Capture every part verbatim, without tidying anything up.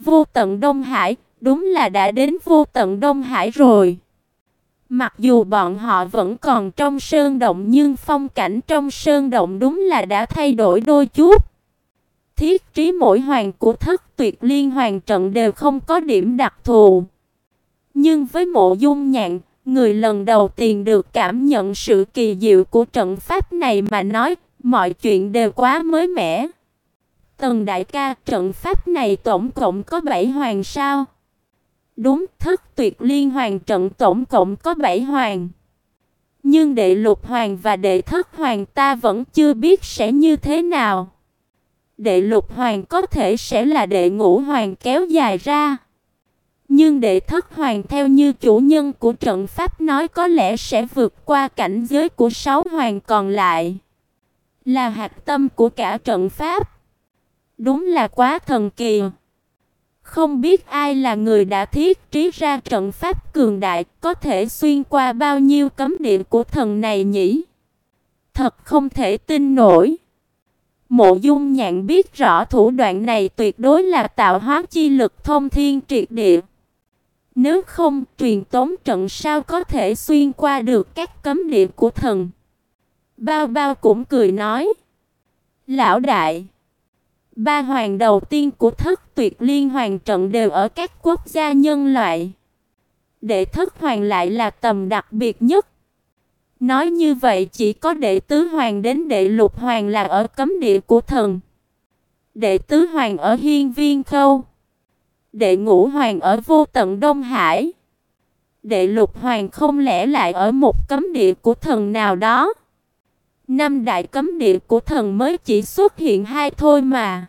vô tận Đông Hải, đúng là đã đến vô tận Đông Hải rồi. Mặc dù bọn họ vẫn còn trong sơn động nhưng phong cảnh trong sơn động đúng là đã thay đổi đôi chút. Thiết trí mỗi hoàng của Thất Tuyệt Liên Hoàng trận đều không có điểm đặc thù. Nhưng với Mộ Dung Nhạn, người lần đầu tiên được cảm nhận sự kỳ diệu của trận pháp này mà nói, mọi chuyện đều quá mới mẻ. Tần đại ca, trận pháp này tổng cộng có bảy hoàng sao? Đúng, Thất Tuyệt Liên Hoàng trận tổng cộng có bảy hoàng. Nhưng đệ lục hoàng và đệ thất hoàng ta vẫn chưa biết sẽ như thế nào. Đệ lục hoàng có thể sẽ là đệ ngũ hoàng kéo dài ra. Nhưng đệ thất hoàng theo như chủ nhân của trận pháp nói có lẽ sẽ vượt qua cảnh giới của sáu hoàng còn lại. Là hạt tâm của cả trận pháp. Đúng là quá thần kỳ. Không biết ai là người đã thiết trí ra trận pháp cường đại, có thể xuyên qua bao nhiêu cấm địa của thần này nhỉ? Thật không thể tin nổi. Mộ Dung Nhạn biết rõ thủ đoạn này tuyệt đối là tạo hóa chi lực thông thiên triệt địa. Nếu không, truyền tống trận sao có thể xuyên qua được các cấm địa của thần? Bao Bao cũng cười nói. Lão đại, ba hoàng đầu tiên của Thất Tuyệt Liên Hoàng trận đều ở các quốc gia nhân loại. Đệ thất hoàng lại là tầm đặc biệt nhất. Nói như vậy chỉ có đệ tứ hoàng đến đệ lục hoàng là ở cấm địa của thần. Đệ tứ hoàng ở Hiên Viên Khâu. Đệ ngũ hoàng ở vô tận Đông Hải. Đệ lục hoàng không lẽ lại ở một cấm địa của thần nào đó? Năm đại cấm địa của thần mới chỉ xuất hiện hai thôi mà.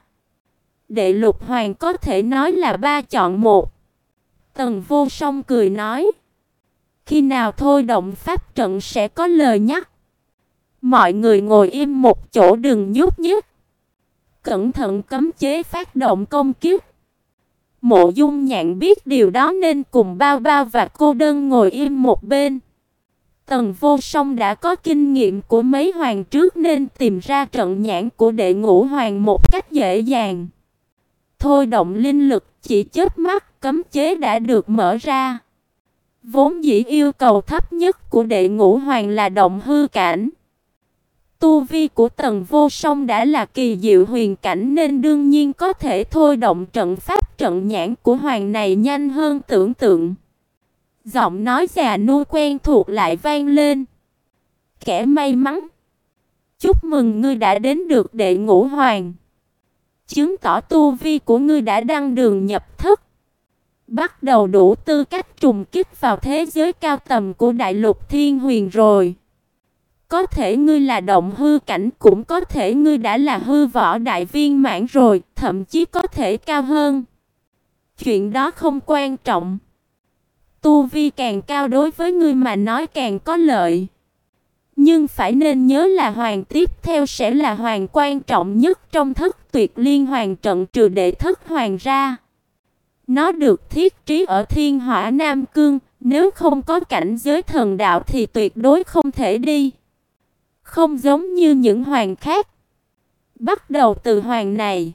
Đệ lục hoàng có thể nói là ba chọn một. Tần Vô Song cười nói. Khi nào thôi động pháp trận sẽ có lời nhắc. Mọi người ngồi im một chỗ đừng nhúc nhích. Cẩn thận cấm chế phát động công kích. Mộ Dung Nhạn biết điều đó nên cùng Bao Bao và cô đơn ngồi im một bên. Tần Vô Song đã có kinh nghiệm của mấy hoàng trước nên tìm ra trận nhãn của đệ ngũ hoàng một cách dễ dàng. Thôi động linh lực, chỉ chớp mắt cấm chế đã được mở ra. Vốn dĩ yêu cầu thấp nhất của đệ ngũ hoàng là động hư cảnh. Tu vi của Tần Vô Song đã là kỳ diệu huyền cảnh nên đương nhiên có thể thôi động trận pháp trận nhãn của hoàng này nhanh hơn tưởng tượng. Giọng nói già nua quen thuộc lại vang lên. Kẻ may mắn, chúc mừng ngươi đã đến được đệ ngũ hoàng. Chứng tỏ tu vi của ngươi đã đăng đường nhập thất. Bắt đầu đủ tư cách trùng kích vào thế giới cao tầm của đại lục thiên huyền rồi. Có thể ngươi là động hư cảnh, cũng có thể ngươi đã là hư võ đại viên mãn rồi, thậm chí có thể cao hơn. Chuyện đó không quan trọng. Tu vi càng cao đối với ngươi mà nói càng có lợi. Nhưng phải nên nhớ là hoàng tiếp theo sẽ là hoàng quan trọng nhất trong Thất Tuyệt Liên Hoàng trận trừ đệ thất hoàng ra. Nó được thiết trí ở Thiên Hỏa Nam Cương, nếu không có cảnh giới thần đạo thì tuyệt đối không thể đi. Không giống như những hoàng khác. Bắt đầu từ hoàng này,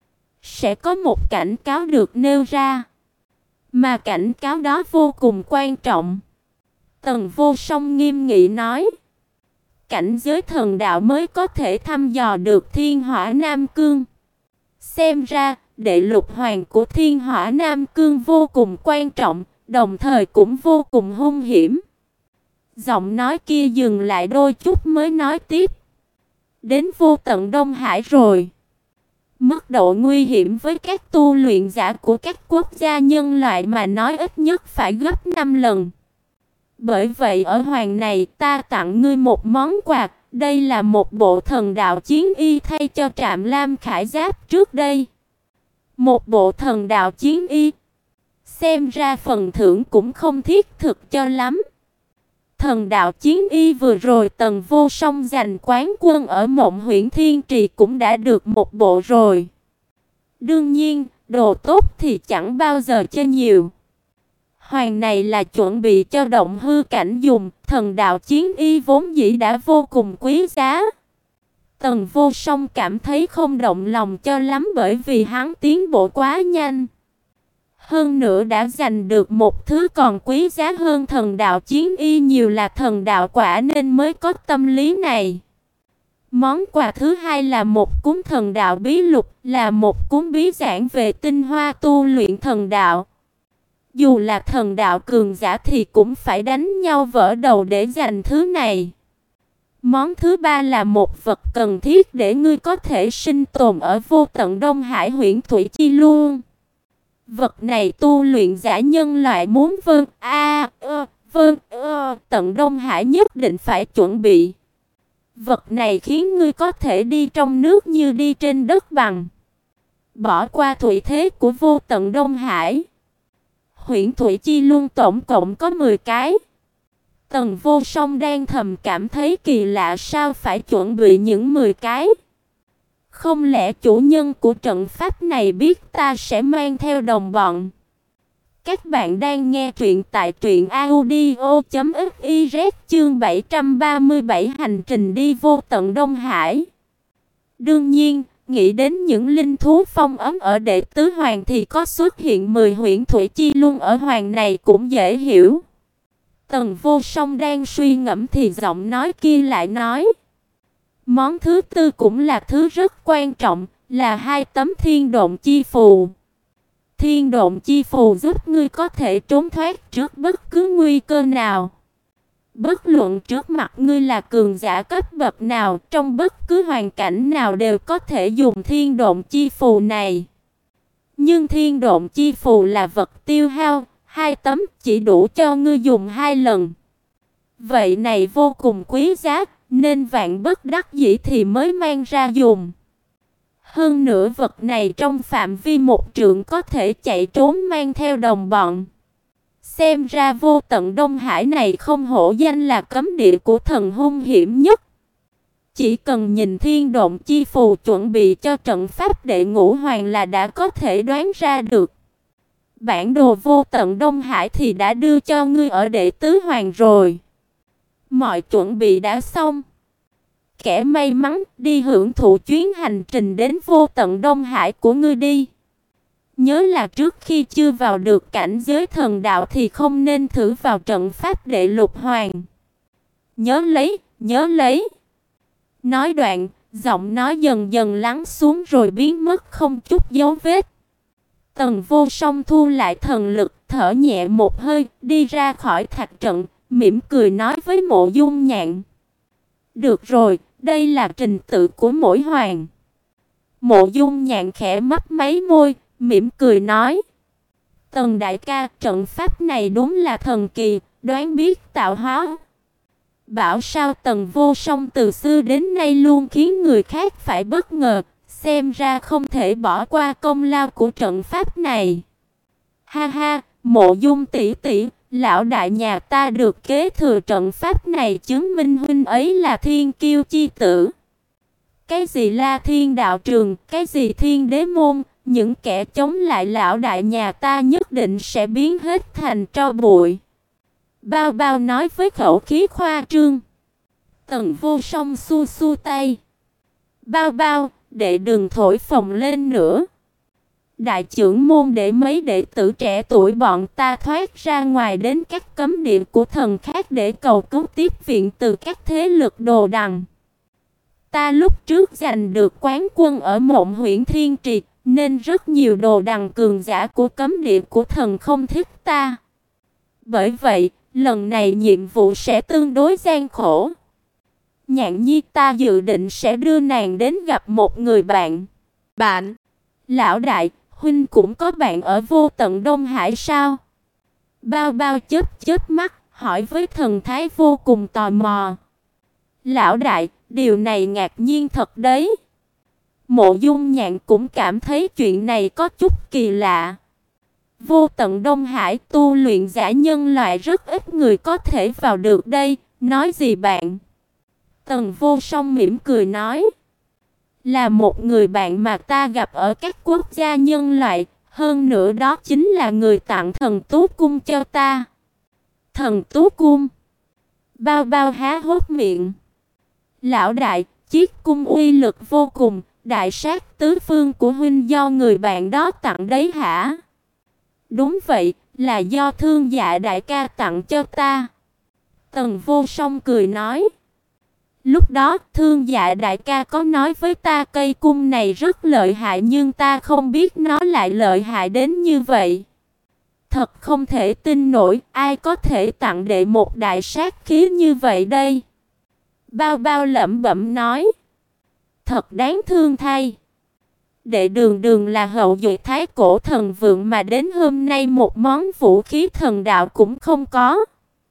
sẽ có một cảnh cáo được nêu ra. Mà cảnh cáo đó vô cùng quan trọng. Tần Vô Song nghiêm nghị nói. Cảnh giới thần đạo mới có thể thăm dò được Thiên Hỏa Nam Cương. Xem ra, đệ lục hoàng của Thiên Hỏa Nam Cương vô cùng quan trọng, đồng thời cũng vô cùng hung hiểm. Giọng nói kia dừng lại đôi chút mới nói tiếp. Đến vô tận Đông Hải rồi. Mức độ nguy hiểm với các tu luyện giả của các quốc gia nhân loại mà nói ít nhất phải gấp năm lần. Bởi vậy ở hoàng này ta tặng ngươi một món quà. Đây là một bộ thần đạo chiến y thay cho Trạm Lam khải giáp trước đây. Một bộ thần đạo chiến y. Xem ra phần thưởng cũng không thiết thực cho lắm. Thần đạo chiến y vừa rồi Tần Vô Song giành quán quân ở Mộng Huyễn Thiên Trì cũng đã được một bộ rồi. Đương nhiên, đồ tốt thì chẳng bao giờ chê nhiều. Hoàng này là chuẩn bị cho động hư cảnh dùng, thần đạo chiến y vốn dĩ đã vô cùng quý giá. Tần Vô Song cảm thấy không động lòng cho lắm bởi vì hắn tiến bộ quá nhanh. Hơn nữa đã giành được một thứ còn quý giá hơn thần đạo chiến y nhiều là thần đạo quả nên mới có tâm lý này. Món quà thứ hai là một cuốn thần đạo bí lục, là một cuốn bí giảng về tinh hoa tu luyện thần đạo. Dù là thần đạo cường giả thì cũng phải đánh nhau vỡ đầu để giành thứ này. Món thứ ba là một vật cần thiết để ngươi có thể sinh tồn ở vô tận Đông Hải Huyễn Thủy Chi Luân. Vật này tu luyện giả nhân loại muốn vân a ơ vân ơ tận Đông Hải nhất định phải chuẩn bị. Vật này khiến ngươi có thể đi trong nước như đi trên đất bằng. Bỏ qua thủy thế của vô tận Đông Hải. Huyễn Thủy Chi Luân tổng cộng có mười cái. Tần Vô Song đang thầm cảm thấy kỳ lạ, sao phải chuẩn bị những mười cái. Không lẽ chủ nhân của trận pháp này biết ta sẽ mang theo đồng bọn? Các bạn đang nghe truyện tại truyện audio chấm fiz chương bảy trăm ba mươi bảy hành trình đi vô tận Đông Hải. Đương nhiên, nghĩ đến những linh thú phong ấm ở đệ tứ hoàng thì có xuất hiện mười huyễn thủy chi luân ở hoàng này cũng dễ hiểu. Tần Vô Song đang suy ngẫm thì giọng nói kia lại nói. Món thứ tư cũng là thứ rất quan trọng, là hai tấm thiên độn chi phù. Thiên độn chi phù giúp ngươi có thể trốn thoát trước bất cứ nguy cơ nào. Bất luận trước mặt ngươi là cường giả cấp bậc nào, trong bất cứ hoàn cảnh nào đều có thể dùng thiên độn chi phù này. Nhưng thiên độn chi phù là vật tiêu hao, hai tấm chỉ đủ cho ngươi dùng hai lần. Vậy này vô cùng quý giá, nên vạn bất đắc dĩ thì mới mang ra dùng. Hơn nữa vật này trong phạm vi một trượng có thể chạy trốn mang theo đồng bọn. Xem ra vô tận Đông Hải này không hổ danh là cấm địa của thần hung hiểm nhất. Chỉ cần nhìn thiên độn chi phù chuẩn bị cho trận pháp đệ ngũ hoàng là đã có thể đoán ra được. Bản đồ vô tận Đông Hải thì đã đưa cho ngươi ở đệ tứ hoàng rồi. Mọi chuẩn bị đã xong. Kẻ may mắn đi hưởng thụ chuyến hành trình đến vô tận Đông Hải của ngươi đi. Nhớ là trước khi chưa vào được cảnh giới thần đạo thì không nên thử vào trận pháp đệ lục hoàng. Nhớ lấy, nhớ lấy. Nói đoạn, giọng nói dần dần lắng xuống rồi biến mất không chút dấu vết. Tần Vô Song thu lại thần lực, thở nhẹ một hơi, đi ra khỏi thạch trận, mỉm cười nói với Mộ Dung Nhạn. Được rồi, đây là trình tự của mỗi hoàng. Mộ Dung Nhạn khẽ mấp máy môi, mỉm cười nói. Tần đại ca, trận pháp này đúng là thần kỳ, đoán biết tạo hóa. Bảo sao Tần Vô Song từ xưa đến nay luôn khiến người khác phải bất ngờ, xem ra không thể bỏ qua công lao của trận pháp này. Ha ha, Mộ Dung tỷ tỷ, lão đại nhà ta được kế thừa trận pháp này chứng minh huynh ấy là thiên kiêu chi tử. Cái gì La Thiên đạo trường, cái gì Thiên đế môn, những kẻ chống lại lão đại nhà ta nhất định sẽ biến hết thành tro bụi. Bao Bao nói với khẩu khí khoa trương. Tần Vô Song xua xua tay. Bao Bao, đệ đừng thổi phồng lên nữa. Đại trưởng môn để mấy đệ tử trẻ tuổi bọn ta thoát ra ngoài đến các cấm địa của thần khác để cầu cứu tiếp viện từ các thế lực đồ đằng. Ta lúc trước giành được quán quân ở Mộng Huyễn Thiên Trì, nên rất nhiều đồ đằng cường giả của cấm địa của thần không thích ta. Bởi vậy, lần này nhiệm vụ sẽ tương đối gian khổ. Nhạn Nhi, ta dự định sẽ đưa nàng đến gặp một người bạn. Bạn? Lão đại, huynh cũng có bạn ở vô tận Đông Hải sao? Bao Bao chớp chớp mắt, hỏi với thần thái vô cùng tò mò. Lão đại, điều này ngạc nhiên thật đấy. Mộ Dung Nhạn cũng cảm thấy chuyện này có chút kỳ lạ. Vô tận Đông Hải tu luyện giả nhân loại rất ít người có thể vào được đây, nói gì bạn? Tần Vô Song mỉm cười nói. Là một người bạn mà ta gặp ở các quốc gia nhân loại, hơn nữa đó chính là người tặng thần Tú Cung cho ta. Thần Tú Cung? Bao Bao há hốc miệng. Lão đại, chiếc cung uy lực vô cùng, đại sát tứ phương của huynh do người bạn đó tặng đấy hả? Đúng vậy, là do Thương Dạ đại ca tặng cho ta. Tần Vô Song cười nói. Lúc đó, Thương Dạ đại ca có nói với ta cây cung này rất lợi hại nhưng ta không biết nó lại lợi hại đến như vậy. Thật không thể tin nổi, ai có thể tặng đệ một đại sát khí như vậy đây? Bao Bao lẩm bẩm nói. Thật đáng thương thay. Đệ Đường Đường là hậu duệ Thái Cổ thần vượng mà đến hôm nay một món vũ khí thần đạo cũng không có.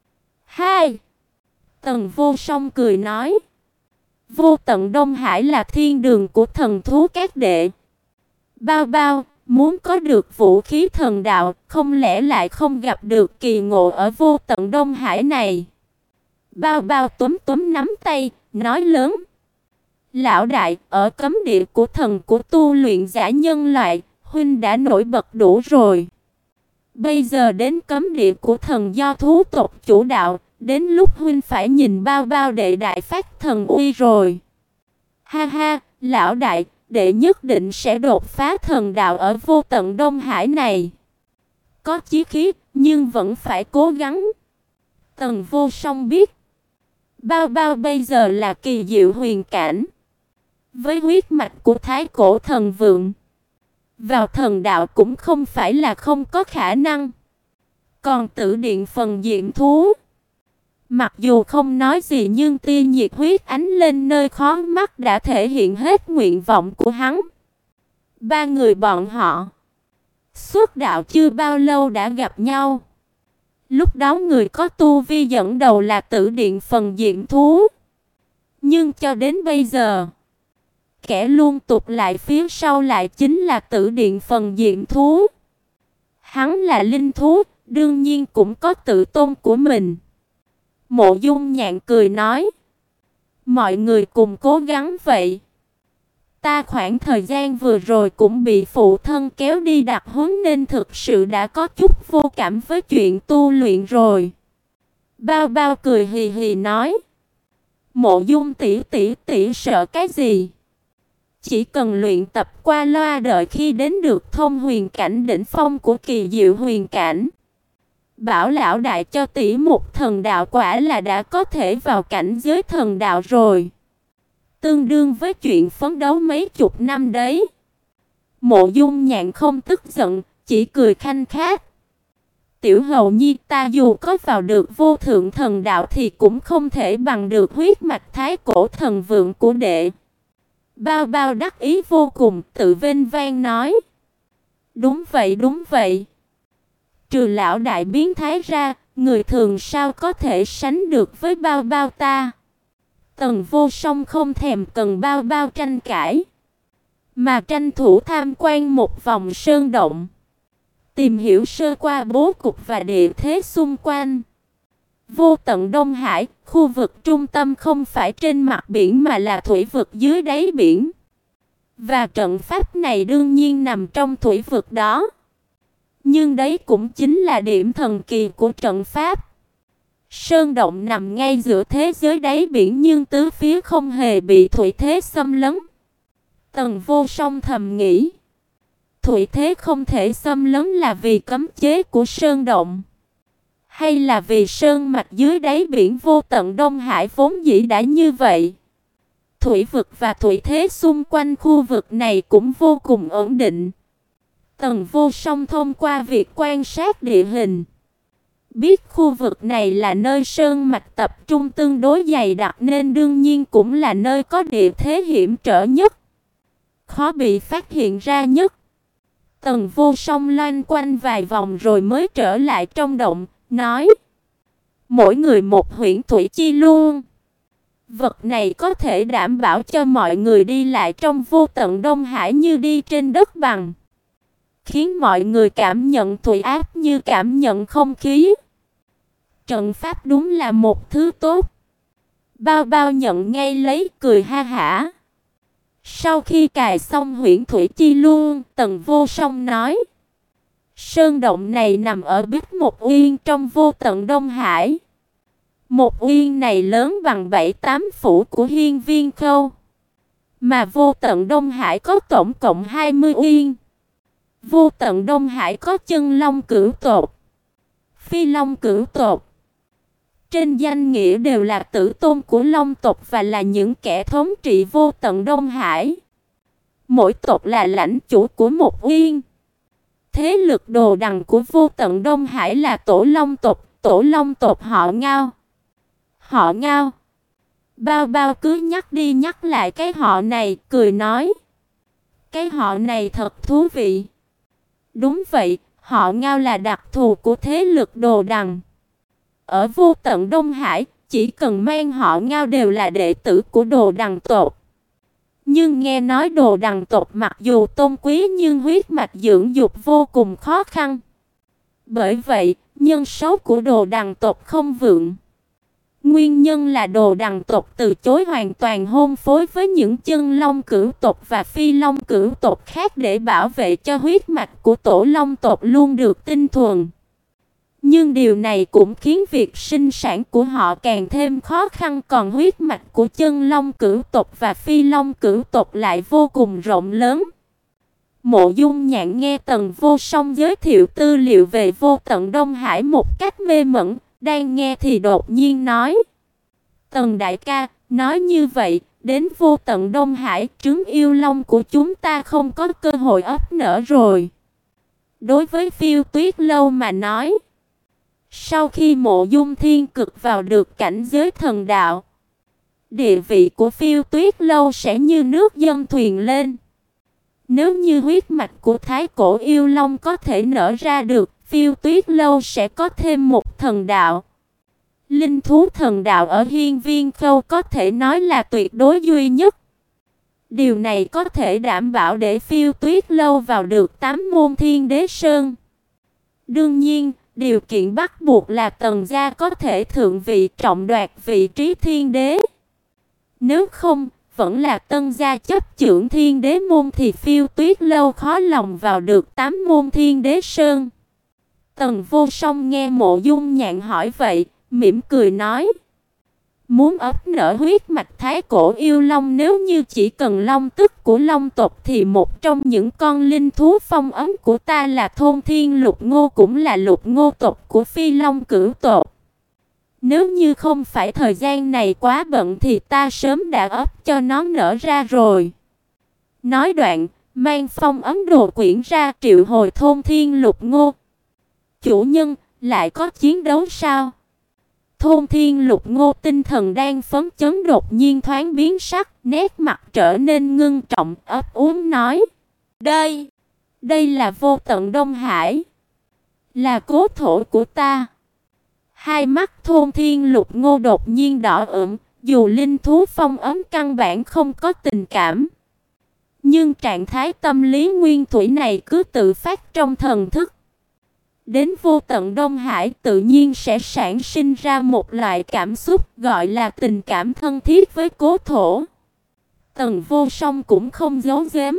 Hai. Tần Vô Song cười nói. Vô Tận Đông Hải là thiên đường của thần thú các đệ. Bao Bao, muốn có được vũ khí thần đạo, không lẽ lại không gặp được kỳ ngộ ở Vô Tận Đông Hải này? Bao Bao túm túm nắm tay, nói lớn. Lão đại, ở cấm địa của thần của tu luyện giả nhân loại, huynh đã nổi bật đủ rồi. Bây giờ đến cấm địa của thần do thú tộc chủ đạo, đến lúc huynh phải nhìn Bao Bao đệ đại phát thần uy rồi. Ha ha, lão đại, đệ nhất định sẽ đột phá thần đạo ở Vô Tận Đông Hải này. Có chí khí, nhưng vẫn phải cố gắng. Tần Vô Song biết, Bao Bao bây giờ là kỳ diệu huyền cảnh. Với huyết mạch của Thái Cổ thần vượng, vào thần đạo cũng không phải là không có khả năng. Còn Tử Điện phần diệm thú, mặc dù không nói gì nhưng tia nhiệt huyết ánh lên nơi khóe mắt đã thể hiện hết nguyện vọng của hắn. Ba người bọn họ xuất đạo chưa bao lâu đã gặp nhau. Lúc đó người có tu vi dẫn đầu là Tử Điện phần diệm thú. Nhưng cho đến bây giờ, kẻ luôn tụt lại phía sau lại chính là Tử Điện phần diệm thú. Hắn là linh thú, đương nhiên cũng có tự tôn của mình. Mộ Dung Nhạn cười nói. Mọi người cùng cố gắng vậy. Ta khoảng thời gian vừa rồi cũng bị phụ thân kéo đi đặc huấn nên thực sự đã có chút vô cảm với chuyện tu luyện rồi. Bao Bao cười hì hì nói. Mộ Dung tỷ tỷ tỷ sợ cái gì? Chỉ cần luyện tập qua loa đợi khi đến được thông huyền cảnh đỉnh phong của kỳ diệu huyền cảnh. Bảo lão đại cho tỷ một thần đạo quả là đã có thể vào cảnh giới thần đạo rồi. Tương đương với chuyện phấn đấu mấy chục năm đấy. Mộ Dung Nhạn không tức giận, chỉ cười khanh khách. Tiểu hầu nhi, ta dù có vào được vô thượng thần đạo thì cũng không thể bằng được huyết mạch Thái Cổ thần vượng của đệ. Bao Bao đắc ý vô cùng, tự vênh vang nói. Đúng vậy, đúng vậy. Trừ lão đại biến thái ra, người thường sao có thể sánh được với Bao Bao ta? Tần Vô Song không thèm cần Bao Bao tranh cãi, mà tranh thủ tham quan một vòng sơn động, tìm hiểu sơ qua bố cục và địa thế xung quanh. Vô Tận Đông Hải, khu vực trung tâm không phải trên mặt biển mà là thủy vực dưới đáy biển. Và trận pháp này đương nhiên nằm trong thủy vực đó. Nhưng đấy cũng chính là điểm thần kỳ của trận pháp. Sơn động nằm ngay giữa thế giới đáy biển nhưng tứ phía không hề bị thủy thế xâm lấn. Tần Vô Song thầm nghĩ, thủy thế không thể xâm lấn là vì cấm chế của sơn động, hay là vì sơn mạch dưới đáy biển Vô Tận Đông Hải vốn dĩ đã như vậy. Thủy vực và thủy thế xung quanh khu vực này cũng vô cùng ổn định. Tần Vô Song thông qua việc quan sát địa hình, biết khu vực này là nơi sơn mạch tập trung tương đối dày đặc nên đương nhiên cũng là nơi có địa thế hiểm trở nhất, khó bị phát hiện ra nhất. Tần Vô Song loanh quanh vài vòng rồi mới trở lại trong động, nói: mỗi người một huyễn thủy chi luôn. Vật này có thể đảm bảo cho mọi người đi lại trong Vô Tận Đông Hải như đi trên đất bằng, khiến mọi người cảm nhận thủy áp như cảm nhận không khí. Trận pháp đúng là một thứ tốt. Bao Bao nhận ngay lấy, cười ha hả. Sau khi cài xong huyễn thủy chi luôn, Tần Vô Song nói: sơn động này nằm ở Bích Một Uyên trong Vô Tận Đông Hải. Một uyên này lớn bằng bảy tám phủ của Hiên Viên Khâu, mà Vô Tận Đông Hải có tổng cộng hai mươi uyên. Vô Tận Đông Hải có chân long cửu tộc, phi long cửu tộc. Trên danh nghĩa đều là tử tôn của long tộc và là những kẻ thống trị Vô Tận Đông Hải. Mỗi tộc là lãnh chủ của một uyên. Thế lực đồ đằng của Vô Tận Đông Hải là Tổ Long tộc, Tổ Long tộc họ Ngao. Họ Ngao. Bao Bao cứ nhắc đi nhắc lại cái họ này, cười nói: cái họ này thật thú vị. Đúng vậy, họ Ngao là đặc thù của thế lực đồ đằng. Ở Vô Tận Đông Hải, chỉ cần mang họ Ngao đều là đệ tử của đồ đằng tộc. Nhưng nghe nói đồ đằng tộc mặc dù tôn quý nhưng huyết mạch dưỡng dục vô cùng khó khăn. Bởi vậy, nhân số của đồ đằng tộc không vượng. Nguyên nhân là đồ đằng tộc từ chối hoàn toàn hôn phối với những chân long cửu tộc và phi long cửu tộc khác để bảo vệ cho huyết mạch của tổ long tộc luôn được tinh thuần. Nhưng điều này cũng khiến việc sinh sản của họ càng thêm khó khăn, còn huyết mạch của chân long cửu tộc và phi long cửu tộc lại vô cùng rộng lớn. Mộ Dung Nhạn nghe Tần Vô Song giới thiệu tư liệu về Vô Tận Đông Hải một cách mê mẩn, đang nghe thì đột nhiên nói: Tần đại ca, nói như vậy, đến Vô Tận Đông Hải, trứng yêu long của chúng ta không có cơ hội ấp nở rồi. Đối với Phiêu Tuyết Lâu mà nói, sau khi Mộ Dung Thiên Cực vào được cảnh giới thần đạo, địa vị của Phiêu Tuyết Lâu sẽ như nước dâng thuyền lên. Nếu như huyết mạch của Thái Cổ Yêu Long có thể nở ra được, Phiêu Tuyết Lâu sẽ có thêm một thần đạo. Linh thú thần đạo ở Hiên Viên Khâu có thể nói là tuyệt đối duy nhất. Điều này có thể đảm bảo để Phiêu Tuyết Lâu vào được tám môn Thiên Đế Sơn. Đương nhiên, điều kiện bắt buộc là Tần gia có thể thượng vị trọng đoạt vị trí Thiên Đế. Nếu không, vẫn là Tân gia chấp chưởng Thiên Đế môn thì Phiêu Tuyết Lâu khó lòng vào được tám môn Thiên Đế Sơn. Tần Vô Song nghe Mộ Dung Nhạn hỏi vậy, mỉm cười nói: muốn ấp nở huyết mạch Thái Cổ Yêu Long, nếu như chỉ cần long tức của long tộc thì một trong những con linh thú phong ấn của ta là Thôn Thiên Lục Ngô, cũng là lục ngô tộc của Phi Long cửu tộc. Nếu như không phải thời gian này quá bận thì ta sớm đã ấp cho nó nở ra rồi. Nói đoạn, mang phong ấn đồ quyển ra triệu hồi Thôn Thiên Lục Ngô. Chủ nhân, lại có chiến đấu sao? Thôn Thiên Lục Ngô tinh thần đang phấn chấn đột nhiên thoáng biến sắc, nét mặt trở nên ngưng trọng, ấp úng nói: Đây, đây là Vô Tận Đông Hải, là cố thổ của ta. Hai mắt Thôn Thiên Lục Ngô đột nhiên đỏ ửng, dù linh thú phong ấn căn bản không có tình cảm, nhưng trạng thái tâm lý nguyên thủy này cứ tự phát trong thần thức. Đến Vô Tận Đông Hải tự nhiên sẽ sản sinh ra một loại cảm xúc gọi là tình cảm thân thiết với cố thổ. Tần Vô Song cũng không giấu giếm.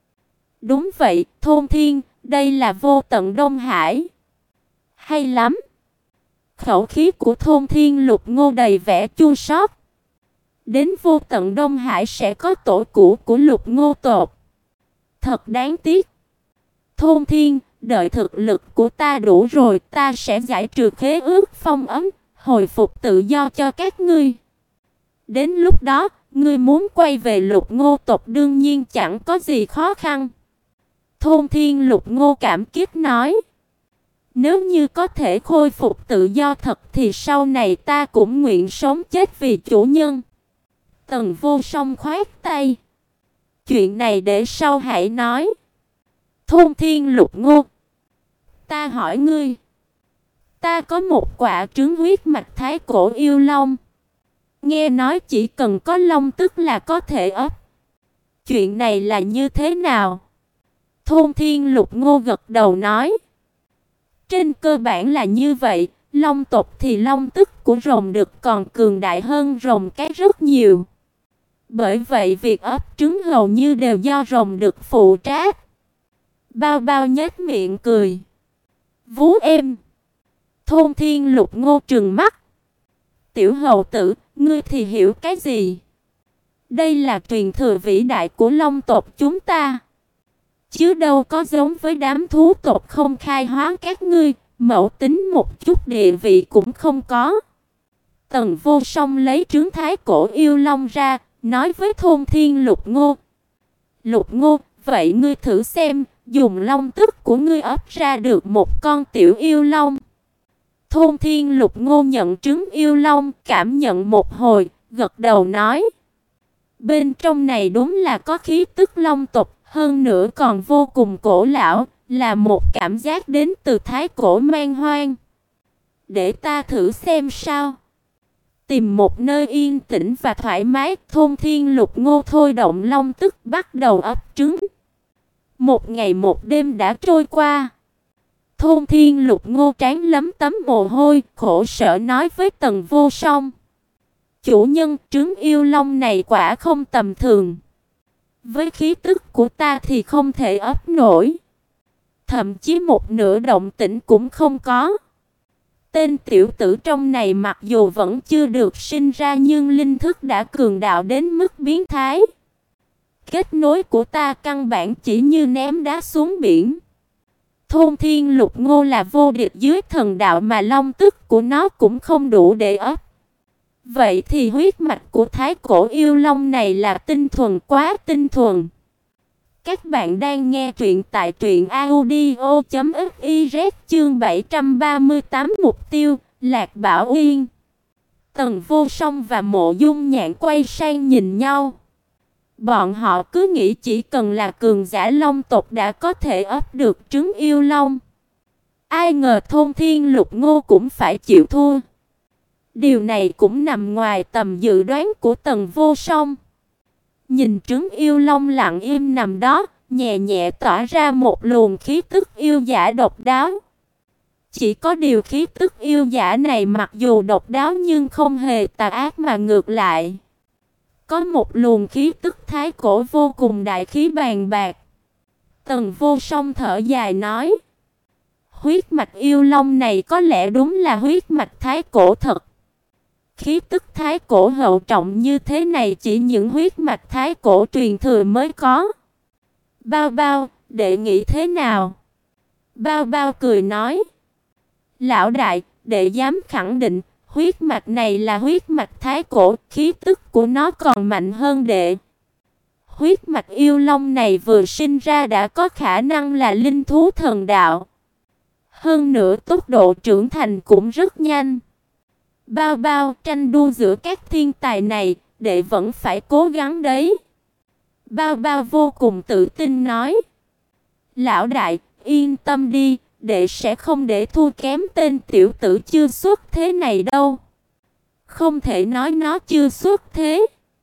Đúng vậy, Thôn Thiên, đây là Vô Tận Đông Hải. Hay lắm. Khẩu khí của Thôn Thiên Lục Ngô đầy vẻ chua xót. Đến Vô Tận Đông Hải sẽ có tổ cũ của Lục Ngô tộc. Thật đáng tiếc. Thôn Thiên, đợi thực lực của ta đủ rồi, ta sẽ giải trừ khế ước phong ấn, hồi phục tự do cho các ngươi. Đến lúc đó, ngươi muốn quay về Lục Ngô tộc đương nhiên chẳng có gì khó khăn. Thôn Thiên Lục Ngô cảm kích nói: Nếu như có thể khôi phục tự do thật thì sau này ta cũng nguyện sống chết vì chủ nhân. Tần Vô Song khoát tay: Chuyện này để sau hãy nói. Thôn Thiên Lục Ngô, ta hỏi ngươi, ta có một quả trứng huyết mạch Thái Cổ Yêu Long. Nghe nói chỉ cần có long tức là có thể ấp. Chuyện này là như thế nào? Thôn Thiên Lục Ngô gật đầu nói: Trên cơ bản là như vậy. Long tộc thì long tức của rồng đực còn cường đại hơn rồng cái rất nhiều. Bởi vậy việc ấp trứng hầu như đều do rồng đực phụ trách. Bao Bao nhếch miệng cười: Vú em. Thôn Thiên Lục Ngô trừng mắt: Tiểu hầu tử, ngươi thì hiểu cái gì? Đây là truyền thừa vĩ đại của long tộc chúng ta. chứ đâu có giống với đám thú tộc không khai hóa các ngươi, mẫu tính một chút địa vị cũng không có. Tần Vô Song lấy trứng thái cổ yêu long ra, nói với Thôn Thiên Lục Ngô. Lục Ngô, vậy ngươi thử xem, dùng long tức của ngươi ấp ra được một con tiểu yêu long. Thôn Thiên Lục Ngô nhận trứng yêu long, cảm nhận một hồi, gật đầu nói. Bên trong này đúng là có khí tức long tộc, hơn nữa còn vô cùng cổ lão, là một cảm giác đến từ thái cổ man hoang. Để ta thử xem sao. Tìm một nơi yên tĩnh và thoải mái, Thôn Thiên Lục Ngô thôi động long tức bắt đầu ấp trứng. Một ngày một đêm đã trôi qua. Thôn Thiên Lục Ngô trán lấm tấm mồ hôi, khổ sở nói với Tần Vô Song. Chủ nhân, trứng yêu long này quả không tầm thường. Với khí tức của ta thì không thể ấp nổi. Thậm chí một nửa động tĩnh cũng không có. Tên tiểu tử trong này mặc dù vẫn chưa được sinh ra nhưng linh thức đã cường đại đến mức biến thái. Kết nối của ta căn bản chỉ như ném đá xuống biển. Thôn Thiên Lục Ngô là vô địch dưới thần đạo mà long tức của nó cũng không đủ để ấp. Vậy thì huyết mạch của thái cổ yêu long này là tinh thuần, quá tinh thuần. Các bạn đang nghe truyện tại truyện audio chấm fiz chương bảy trăm ba mươi tám mục tiêu, Lạc Bảo Uyên. Tần Vô Song và Mộ Dung Nhạn quay sang nhìn nhau. Bọn họ cứ nghĩ chỉ cần là cường giả long tộc đã có thể ấp được trứng yêu long. Ai ngờ Thôn Thiên Lục Ngô cũng phải chịu thua. Điều này cũng nằm ngoài tầm dự đoán của Tần Vô Song. Nhìn trứng yêu long lặng im nằm đó, nhẹ nhẹ tỏa ra một luồng khí tức yêu giả độc đáo. Chỉ có điều khí tức yêu giả này mặc dù độc đáo nhưng không hề tà ác mà ngược lại. Có một luồng khí tức thái cổ vô cùng đại khí bàn bạc. Tần Vô Song thở dài nói. Huyết mạch yêu long này có lẽ đúng là huyết mạch thái cổ thật. Khí tức thái cổ hậu trọng như thế này chỉ những huyết mạch thái cổ truyền thừa mới có. Bao Bao, đệ nghĩ thế nào? Bao Bao cười nói. Lão đại, đệ dám khẳng định, huyết mạch này là huyết mạch thái cổ, khí tức của nó còn mạnh hơn đệ. Huyết mạch yêu long này vừa sinh ra đã có khả năng là linh thú thần đạo. Hơn nữa tốc độ trưởng thành cũng rất nhanh. Bao Bao, tranh đua giữa các thiên tài này, đệ vẫn phải cố gắng đấy. Bao Bao vô cùng tự tin nói. Lão đại, yên tâm đi, đệ sẽ không để thua kém tên tiểu tử chưa xuất thế này đâu. Không thể nói nó chưa xuất thế.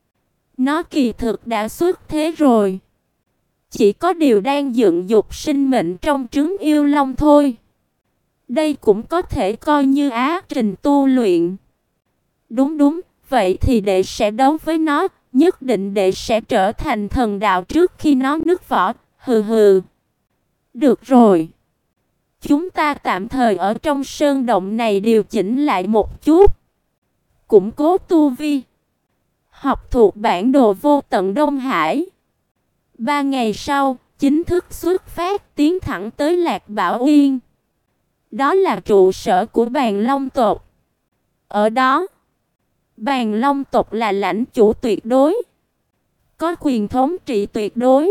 Nó kỳ thực đã xuất thế rồi. Chỉ có điều đang dựng dục sinh mệnh trong trứng yêu long thôi. Đây cũng có thể coi như á trình tu luyện. Đúng đúng, vậy thì đệ sẽ đấu với nó, nhất định đệ sẽ trở thành thần đạo trước khi nó nứt vỏ, hừ hừ. Được rồi. Chúng ta tạm thời ở trong sơn động này điều chỉnh lại một chút. Củng cố tu vi. Học thuộc bản đồ vô tận Đông Hải. Ba ngày sau, chính thức xuất phát tiến thẳng tới Lạc Bảo Uyên. Đó là trụ sở của Bàn Long tộc. Ở đó, Bàn Long tộc là lãnh chủ tuyệt đối, có quyền thống trị tuyệt đối.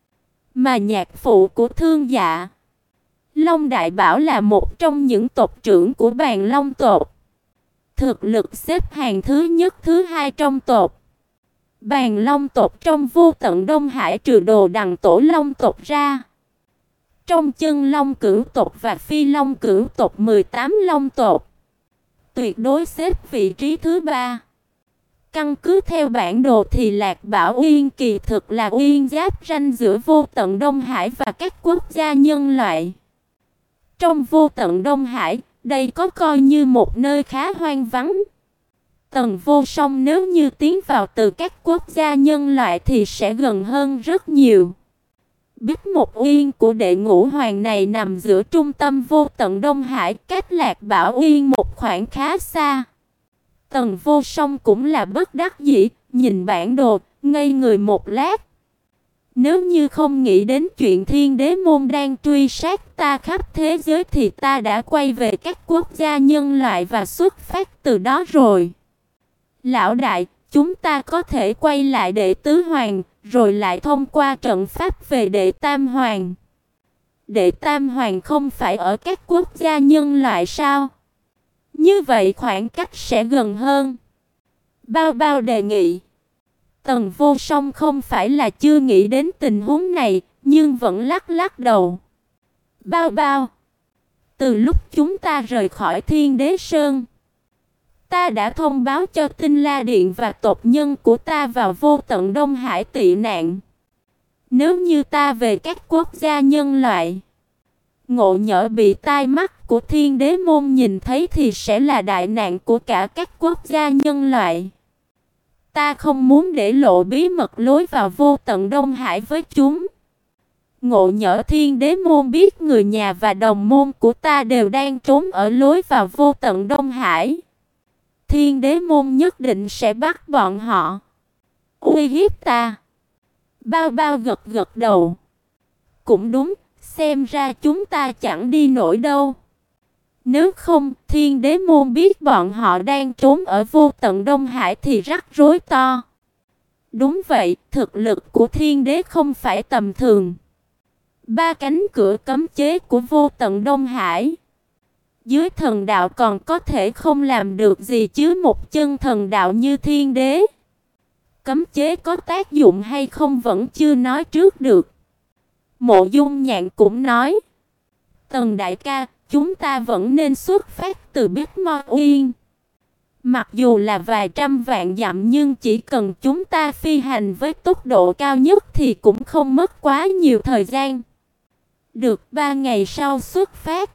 Mà nhạc phụ của Thương Dạ, Long Đại Bảo là một trong những tộc trưởng của Bàn Long tộc. Thực lực xếp hàng thứ nhất thứ hai trong tộc. Bàn Long tộc trong vô tận Đông Hải trừ Đồ Đằng Tổ Long tộc ra, trong Chân Long cửu tộc và Phi Long cửu tộc mười tám Long tộc, tuyệt đối xếp vị trí thứ ba. Căn cứ theo bản đồ thì Lạc Bảo Uyên kỳ thực là uyên giáp ranh giữa vô tận Đông Hải và các quốc gia nhân loại. Trong vô tận Đông Hải, đây có coi như một nơi khá hoang vắng. Tần Vô Song nếu như tiến vào từ các quốc gia nhân loại thì sẽ gần hơn rất nhiều. Bích Một Uyên của đệ ngũ hoàng này nằm giữa trung tâm vô tận Đông Hải, cách Lạc Bảo Uyên một khoảng khá xa. Tần Vô Song cũng là bất đắc dĩ, nhìn bản đồ, ngây người một lát. Nếu như không nghĩ đến chuyện Thiên Đế môn đang truy sát ta khắp thế giới thì ta đã quay về các quốc gia nhân loại và xuất phát từ đó rồi. Lão đại, chúng ta có thể quay lại đệ tứ hoàng, rồi lại thông qua trận pháp về đệ tam hoàng. Đệ tam hoàng không phải ở các quốc gia nhân loại sao? Như vậy khoảng cách sẽ gần hơn. Bao Bao đề nghị. Tần Vô Song không phải là chưa nghĩ đến tình huống này, nhưng vẫn lắc lắc đầu. Bao Bao, từ lúc chúng ta rời khỏi Thiên Đế Sơn, ta đã thông báo cho Tinh La Điện và tộc nhân của ta vào Vô Tận Đông Hải tị nạn. Nếu như ta về các quốc gia nhân loại, ngộ nhỡ bị tai mắt của Thiên Đế môn nhìn thấy thì sẽ là đại nạn của cả các quốc gia nhân loại. Ta không muốn để lộ bí mật lối vào Vô Tận Đông Hải với chúng. Ngộ nhỡ Thiên Đế môn biết người nhà và đồng môn của ta đều đang trốn ở lối vào Vô Tận Đông Hải, Thiên Đế môn nhất định sẽ bắt bọn họ uy hiếp ta. Bao Bao gật gật đầu. Cũng đúng, xem ra chúng ta chẳng đi nổi đâu. Nếu không, Thiên Đế môn biết bọn họ đang trốn ở Vô Tận Đông Hải thì rắc rối to. Đúng vậy, thực lực của Thiên Đế không phải tầm thường. Ba cánh cửa cấm chế của Vô Tận Đông Hải, dưới thần đạo còn có thể không làm được gì chứ một chân thần đạo như Thiên Đế. Cấm chế có tác dụng hay không vẫn chưa nói trước được. Mộ Dung Nhạn cũng nói, Tần đại ca, chúng ta vẫn nên xuất phát từ Bích Mo Uyên. Mặc dù là vài trăm vạn dặm nhưng chỉ cần chúng ta phi hành với tốc độ cao nhất thì cũng không mất quá nhiều thời gian. Được, ba ngày sau xuất phát.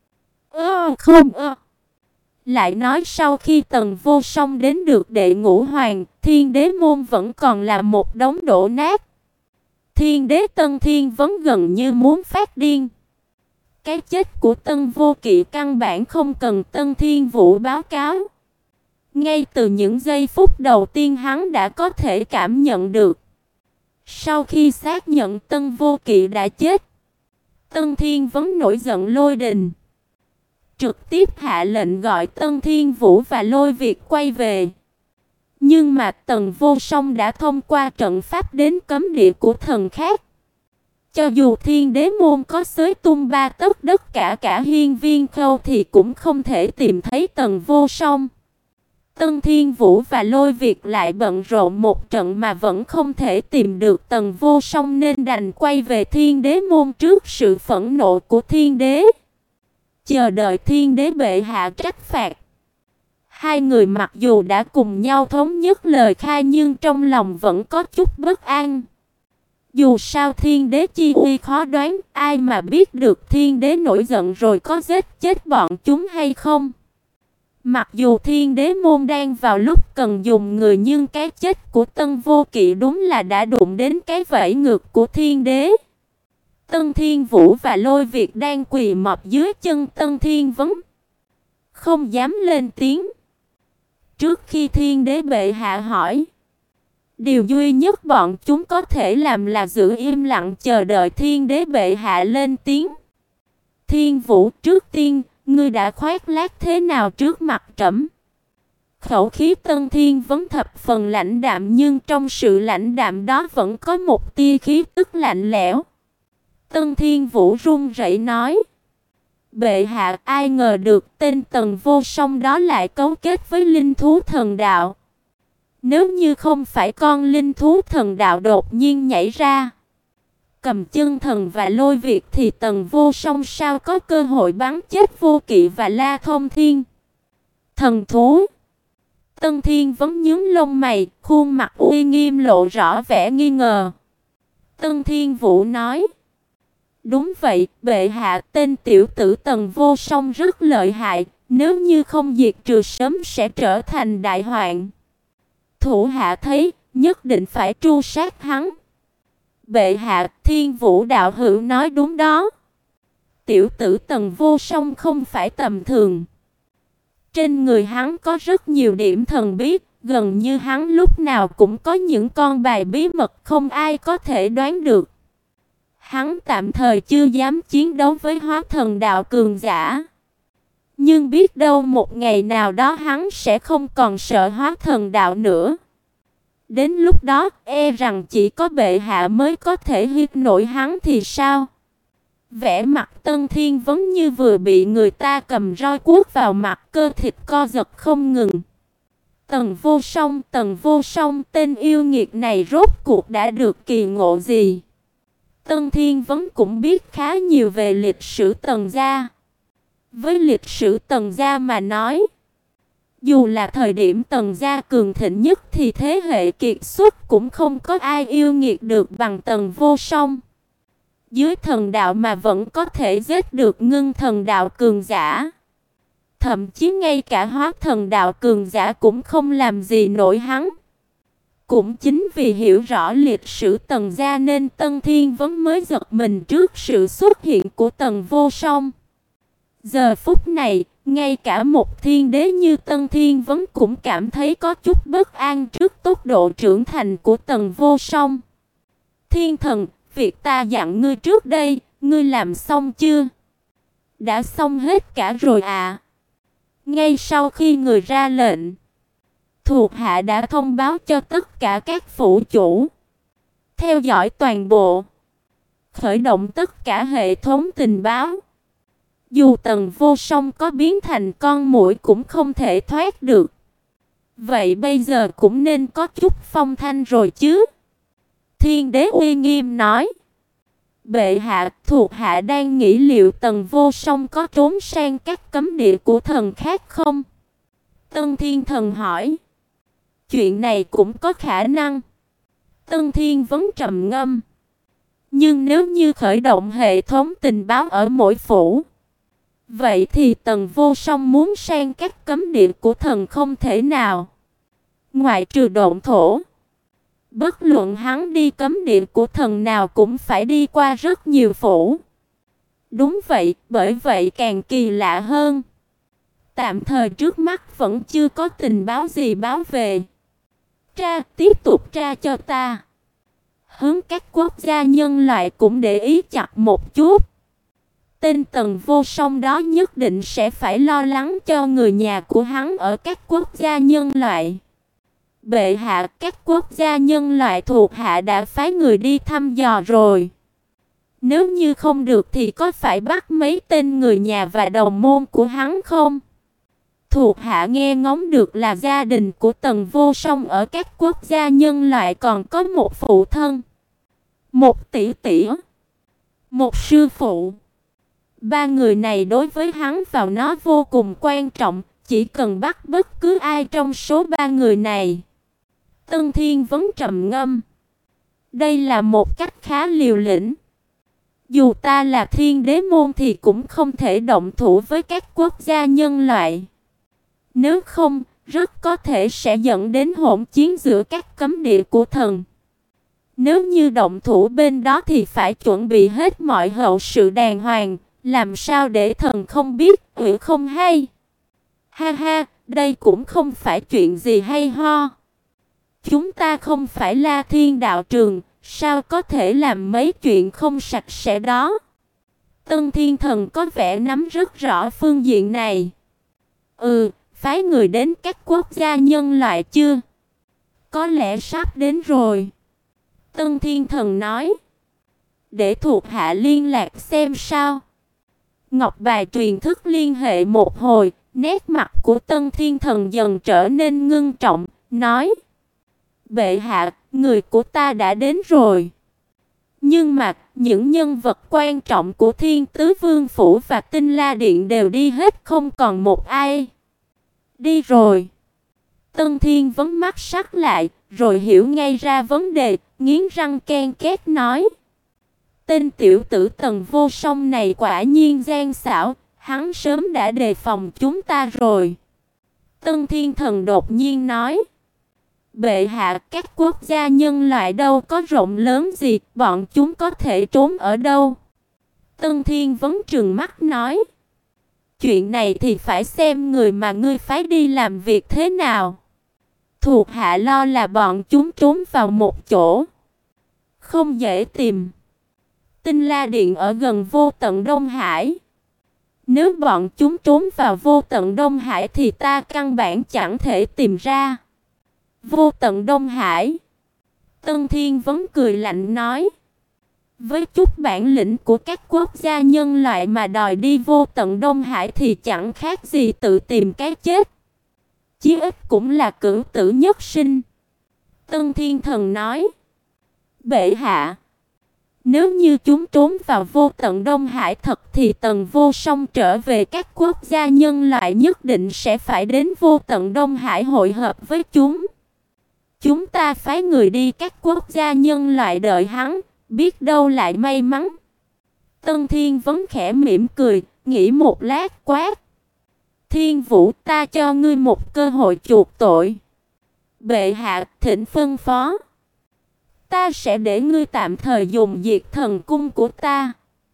Ơ không ơ. Lại nói sau khi Tần Vô Song đến được đệ ngũ hoàng, Thiên Đế môn vẫn còn là một đống đổ nát. Thiên Đế Tân Thiên vẫn gần như muốn phát điên. Cái chết của Tân Vô Kỵ căn bản không cần Tân Thiên Vũ báo cáo. Ngay từ những giây phút đầu tiên hắn đã có thể cảm nhận được. Sau khi xác nhận Tân Vô Kỵ đã chết, Tân Thiên vẫn nổi giận lôi đình, trực tiếp hạ lệnh gọi Tân Thiên Vũ và Lôi Việt quay về. Nhưng mà Tần Vô Song đã thông qua trận pháp đến cấm địa của thần khác. Cho dù Thiên Đế môn có xới tung ba tấc đất cả cả hiên viên khâu thì cũng không thể tìm thấy Tần Vô Song. Tân Thiên Vũ và Lôi Việt lại bận rộn một trận mà vẫn không thể tìm được Tần Vô Song nên đành quay về Thiên Đế môn trước sự phẫn nộ của Thiên Đế, chờ đợi Thiên Đế bệ hạ trách phạt. Hai người mặc dù đã cùng nhau thống nhất lời khai nhưng trong lòng vẫn có chút bất an. Dù sao Thiên Đế chi uy khó đoán, ai mà biết được Thiên Đế nổi giận rồi có giết chết bọn chúng hay không. Mặc dù Thiên Đế môn đang vào lúc cần dùng người nhưng cái chết của Tân Vô Kỵ đúng là đã đụng đến cái vảy ngược của Thiên Đế. Tân Thiên Vũ và Lôi Việt đang quỳ mọp dưới chân Tân Thiên Vấn, không dám lên tiếng. Trước khi Thiên Đế bệ hạ hỏi, điều duy nhất bọn chúng có thể làm là giữ im lặng chờ đợi Thiên Đế bệ hạ lên tiếng. Thiên Vũ, trước tiên, ngươi đã khoác lác thế nào trước mặt trẫm? Khẩu khí Tân Thiên Vấn thập phần lãnh đạm nhưng trong sự lãnh đạm đó vẫn có một tia khí tức lạnh lẽo. Tân Thiên Vũ run rẩy nói, bệ hạ, ai ngờ được tên Tần Vô Song đó lại cấu kết với linh thú thần đạo. Nếu như không phải con linh thú thần đạo đột nhiên nhảy ra cầm chân thần và Lôi Việt thì Tần Vô Song sao có cơ hội bắn chết Vô Kỵ và La Thông Thiên. Thần thú. Tân Thiên vẫn nhướng lông mày, khuôn mặt uy nghiêm lộ rõ vẻ nghi ngờ. Tân Thiên Vũ nói, đúng vậy, bệ hạ, tên tiểu tử Tần Vô Song rất lợi hại, nếu như không diệt trừ sớm sẽ trở thành đại hoạn. Thủ hạ thấy, nhất định phải tru sát hắn. Bệ hạ, Thiên Vũ đạo hữu nói đúng đó. Tiểu tử Tần Vô Song không phải tầm thường. Trên người hắn có rất nhiều điểm thần bí, Gần như hắn lúc nào cũng có những con bài bí mật không ai có thể đoán được. Hắn tạm thời chưa dám chiến đấu với hóa thần đạo cường giả. Nhưng biết đâu một ngày nào đó hắn sẽ không còn sợ hóa thần đạo nữa. Đến lúc đó e rằng chỉ có bệ hạ mới có thể hiếp nổi hắn thì sao? Vẻ mặt Tân Thiên Vấn như vừa bị người ta cầm roi cuốc vào mặt, cơ thịt co giật không ngừng. Tần Vô Song, Tần Vô Song, tên yêu nghiệt này rốt cuộc đã được kỳ ngộ gì? Tân Thiên Vấn cũng biết khá nhiều về lịch sử Tần gia. Với lịch sử Tần gia mà nói, dù là thời điểm Tần gia cường thịnh nhất thì thế hệ kiệt xuất cũng không có ai yêu nghiệt được bằng Tần Vô Song. Dưới thần đạo mà vẫn có thể giết được ngưng thần đạo cường giả. Thậm chí ngay cả hóa thần đạo cường giả cũng không làm gì nổi hắn. Cũng chính vì hiểu rõ lịch sử Tần gia nên Tân Thiên Vấn mới giật mình trước sự xuất hiện của Tần Vô Song. Giờ phút này, ngay cả một thiên đế như Tân Thiên Vấn cũng cảm thấy có chút bất an trước tốc độ trưởng thành của Tần Vô Song. Thiên thần, việc ta dặn ngươi trước đây, ngươi làm xong chưa? Đã xong hết cả rồi à? Ngay sau khi người ra lệnh, thuộc hạ đã thông báo cho tất cả các phủ chủ, theo dõi toàn bộ, khởi động tất cả hệ thống tình báo. Dù Tần Vô Song có biến thành con muỗi cũng không thể thoát được. Vậy bây giờ cũng nên có chút phong thanh rồi chứ? Thiên đế uy nghiêm nói. Bệ hạ, thuộc hạ đang nghĩ liệu Tần Vô Song có trốn sang các cấm địa của thần khác không? Tân Thiên Thần hỏi. Chuyện này cũng có khả năng. Tân Thiên Vấn trầm ngâm. Nhưng nếu như khởi động hệ thống tình báo ở mỗi phủ, vậy thì Tần Vô Song muốn sang các cấm địa của thần không thể nào. Ngoại trừ Độn Thổ, bất luận hắn đi cấm địa của thần nào cũng phải đi qua rất nhiều phủ. Đúng vậy, bởi vậy càng kỳ lạ hơn. Tạm thời trước mắt vẫn chưa có tình báo gì báo về. Tra, tiếp tục tra cho ta. Hướng các quốc gia nhân loại cũng để ý chặt một chút. Tên Tần Vô Song đó nhất định sẽ phải lo lắng cho người nhà của hắn ở các quốc gia nhân loại. Bệ hạ, các quốc gia nhân loại thuộc hạ đã phái người đi thăm dò rồi. Nếu như không được thì có phải bắt mấy tên người nhà và đồng môn của hắn không? Thuộc hạ nghe ngóng được là gia đình của Tần Vô Song ở các quốc gia nhân loại còn có một phụ thân, một tỷ tỷ, một sư phụ. Ba người này đối với hắn vào nó vô cùng quan trọng, chỉ cần bắt bất cứ ai trong số ba người này. Tân Thiên Vấn trầm ngâm. Đây là một cách khá liều lĩnh. Dù ta là thiên đế môn thì cũng không thể động thủ với các quốc gia nhân loại. Nếu không, rất có thể sẽ dẫn đến hỗn chiến giữa các cấm địa của thần. Nếu như động thủ bên đó thì phải chuẩn bị hết mọi hậu sự đàng hoàng. Làm sao để thần không biết, ủy không hay? Ha ha, đây cũng không phải chuyện gì hay ho. Chúng ta không phải La Thiên đạo trường, sao có thể làm mấy chuyện không sạch sẽ đó? Tân Thiên Thần có vẻ nắm rất rõ phương diện này. Ừ, phái người đến các quốc gia nhân loại chưa? Có lẽ sắp đến rồi. Tân Thiên Thần nói. Để thuộc hạ liên lạc xem sao. Ngọc bài truyền thức liên hệ một hồi, nét mặt của Tân Thiên Thần dần trở nên ngưng trọng, nói. Bệ hạ, người của ta đã đến rồi. Nhưng mà, những nhân vật quan trọng của Thiên Tứ Vương Phủ và Tinh La Điện đều đi hết không còn một ai. Đi rồi. Tân Thiên Vấn mắt sắc lại, rồi hiểu ngay ra vấn đề, nghiến răng ken két nói. Tên tiểu tử Tần Vô Song này quả nhiên gian xảo, hắn sớm đã đề phòng chúng ta rồi. Tân Thiên Thần đột nhiên nói. Bệ hạ, các quốc gia nhân loại đâu có rộng lớn gì, bọn chúng có thể trốn ở đâu? Tân Thiên Vấn trừng mắt nói. Chuyện này thì phải xem người mà ngươi phái đi làm việc thế nào. Thuộc hạ lo là bọn chúng trốn vào một chỗ không dễ tìm. Tinh La Điện ở gần Vô Tận Đông Hải. Nếu bọn chúng trốn vào Vô Tận Đông Hải thì ta căn bản chẳng thể tìm ra. Vô Tận Đông Hải. Tân Thiên Vấn cười lạnh nói. Với chút bản lĩnh của các quốc gia nhân loại mà đòi đi Vô Tận Đông Hải thì chẳng khác gì tự tìm cái chết. Chí ít cũng là cửu tử nhất sinh. Tân Thiên Thần nói. Bệ hạ, nếu như chúng trốn vào Vô Tận Đông Hải thật thì Tần Vô Song trở về các quốc gia nhân loại nhất định sẽ phải đến Vô Tận Đông Hải hội hợp với chúng. Chúng ta phái người đi các quốc gia nhân loại đợi hắn, biết đâu lại may mắn. Tân Thiên Vấn khẽ mỉm cười, nghĩ một lát quát. Thiên Vũ, ta cho ngươi một cơ hội chuộc tội. Bệ hạ, thỉnh phân phó. Ta sẽ để ngươi tạm thời dùng Diệt Thần Cung của ta.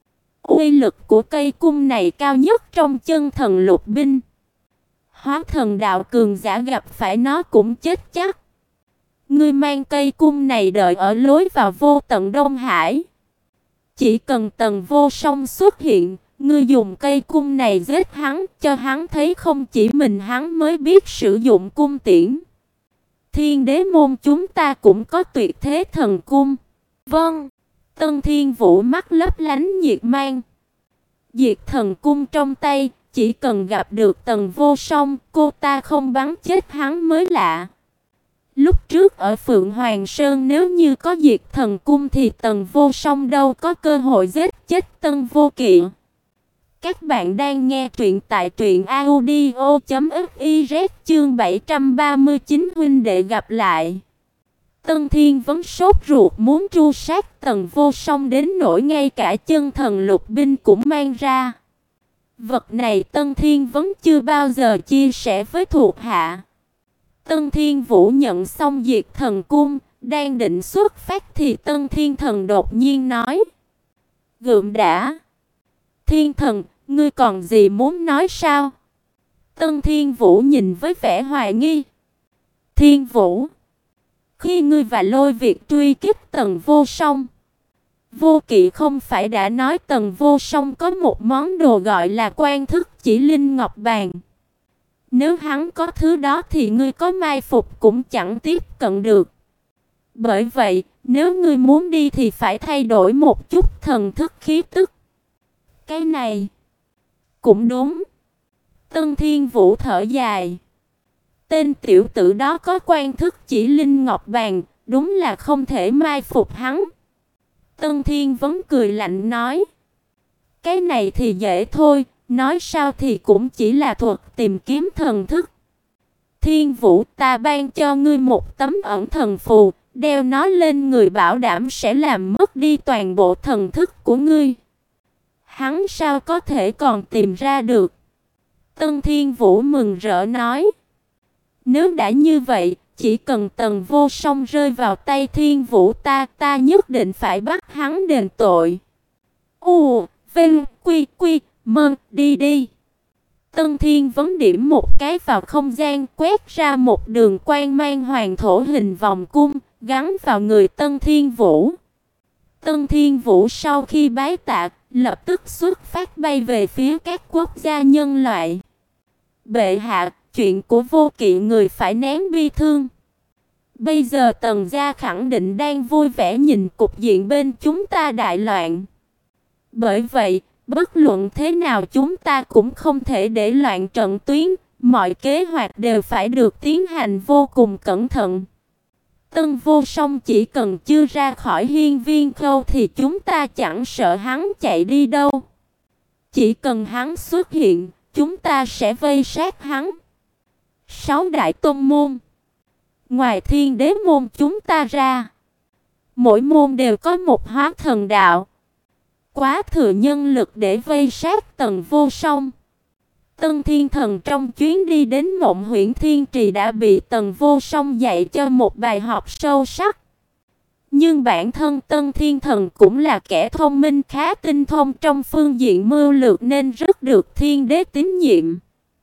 Uy lực của cây cung này cao nhất trong chân thần lục binh. Hóa thần đạo cường giả gặp phải nó cũng chết chắc. Ngươi mang cây cung này đợi ở lối vào Vô Tận Đông Hải. Chỉ cần Tần Vô Song xuất hiện, ngươi dùng cây cung này giết hắn, cho hắn thấy không chỉ mình hắn mới biết sử dụng cung tiễn. Thiên Đế môn chúng ta cũng có Tuyệt Thế Thần Cung. Vâng. Tân Thiên Vũ mắt lấp lánh nhiệt mang. Diệt Thần Cung trong tay, chỉ cần gặp được Tần Vô Song, cô ta không bắn chết hắn mới lạ. Lúc trước ở Phượng Hoàng Sơn nếu như có Diệt Thần Cung thì Tần Vô Song đâu có cơ hội giết chết Tân Vô Kỵ. Các bạn đang nghe truyện tại truyện audio chấm fiz chương bảy trăm ba mươi chín huynh đệ gặp lại. Tân Thiên Vấn sốt ruột muốn tru sát Tần Vô Song đến nỗi ngay cả chân thần lục binh cũng mang ra. Vật này Tân Thiên Vấn chưa bao giờ chia sẻ với thuộc hạ. Tân Thiên Vũ nhận xong Diệt Thần Cung, đang định xuất phát thì Tân Thiên Thần đột nhiên nói. Gượm đã. Thiên Thần, ngươi còn gì muốn nói sao? Tân Thiên Vũ nhìn với vẻ hoài nghi. Thiên Vũ, khi ngươi và Lôi Việt truy kích Tần Vô Song, Vô Kỵ không phải đã nói Tần Vô Song có một món đồ gọi là Quan Thức Chỉ Linh Ngọc Bàn. Nếu hắn có thứ đó thì ngươi có mai phục cũng chẳng tiếp cận được. Bởi vậy, nếu ngươi muốn đi thì phải thay đổi một chút thần thức khí tức. Cái này cũng đúng. Tân Thiên Vũ thở dài. Tên tiểu tử đó có Quan Thức Chỉ Linh Ngọc Bàn, đúng là không thể mai phục hắn. Tân Thiên Vấn cười lạnh nói. Cái này thì dễ thôi, nói sao thì cũng chỉ là thuật tìm kiếm thần thức. Thiên Vũ, ta ban cho ngươi một tấm ẩn thần phù, đeo nó lên người bảo đảm sẽ làm mất đi toàn bộ thần thức của ngươi. Hắn sao có thể còn tìm ra được? Tân Thiên Vũ mừng rỡ nói. Nếu đã như vậy, chỉ cần Tần Vô Song rơi vào tay Thiên Vũ ta, ta nhất định phải bắt hắn đền tội. U, Vinh, Quy, Quy, Mơ, đi đi. Tân Thiên Vấn điểm một cái vào không gian, quét ra một đường quang mang hoàng thổ hình vòng cung, gắn vào người Tân Thiên Vũ. Tân Thiên Vũ sau khi bái tạ, lập tức xuất phát bay về phía các quốc gia nhân loại. Bệ hạ, chuyện của Vô Kỵ người phải nén bi thương. Bây giờ Tần gia khẳng định đang vui vẻ nhìn cục diện bên chúng ta đại loạn. Bởi vậy, bất luận thế nào chúng ta cũng không thể để loạn trận tuyến, mọi kế hoạch đều phải được tiến hành vô cùng cẩn thận. Tân Vô Song chỉ cần chưa ra khỏi hiên viên khâu thì chúng ta chẳng sợ hắn chạy đi đâu. Chỉ cần hắn xuất hiện, chúng ta sẽ vây sát hắn. Sáu đại tôn môn, ngoài Thiên Đế môn chúng ta ra, mỗi môn đều có một hóa thần đạo. Quá thừa nhân lực để vây sát Tần Vô Song. Tân Thiên Thần trong chuyến đi đến Mộng Huyễn Thiên Trì đã bị Tần Vô Song dạy cho một bài học sâu sắc. Nhưng bản thân Tân Thiên Thần cũng là kẻ thông minh khá tinh thông trong phương diện mưu lược nên rất được Thiên Đế tín nhiệm.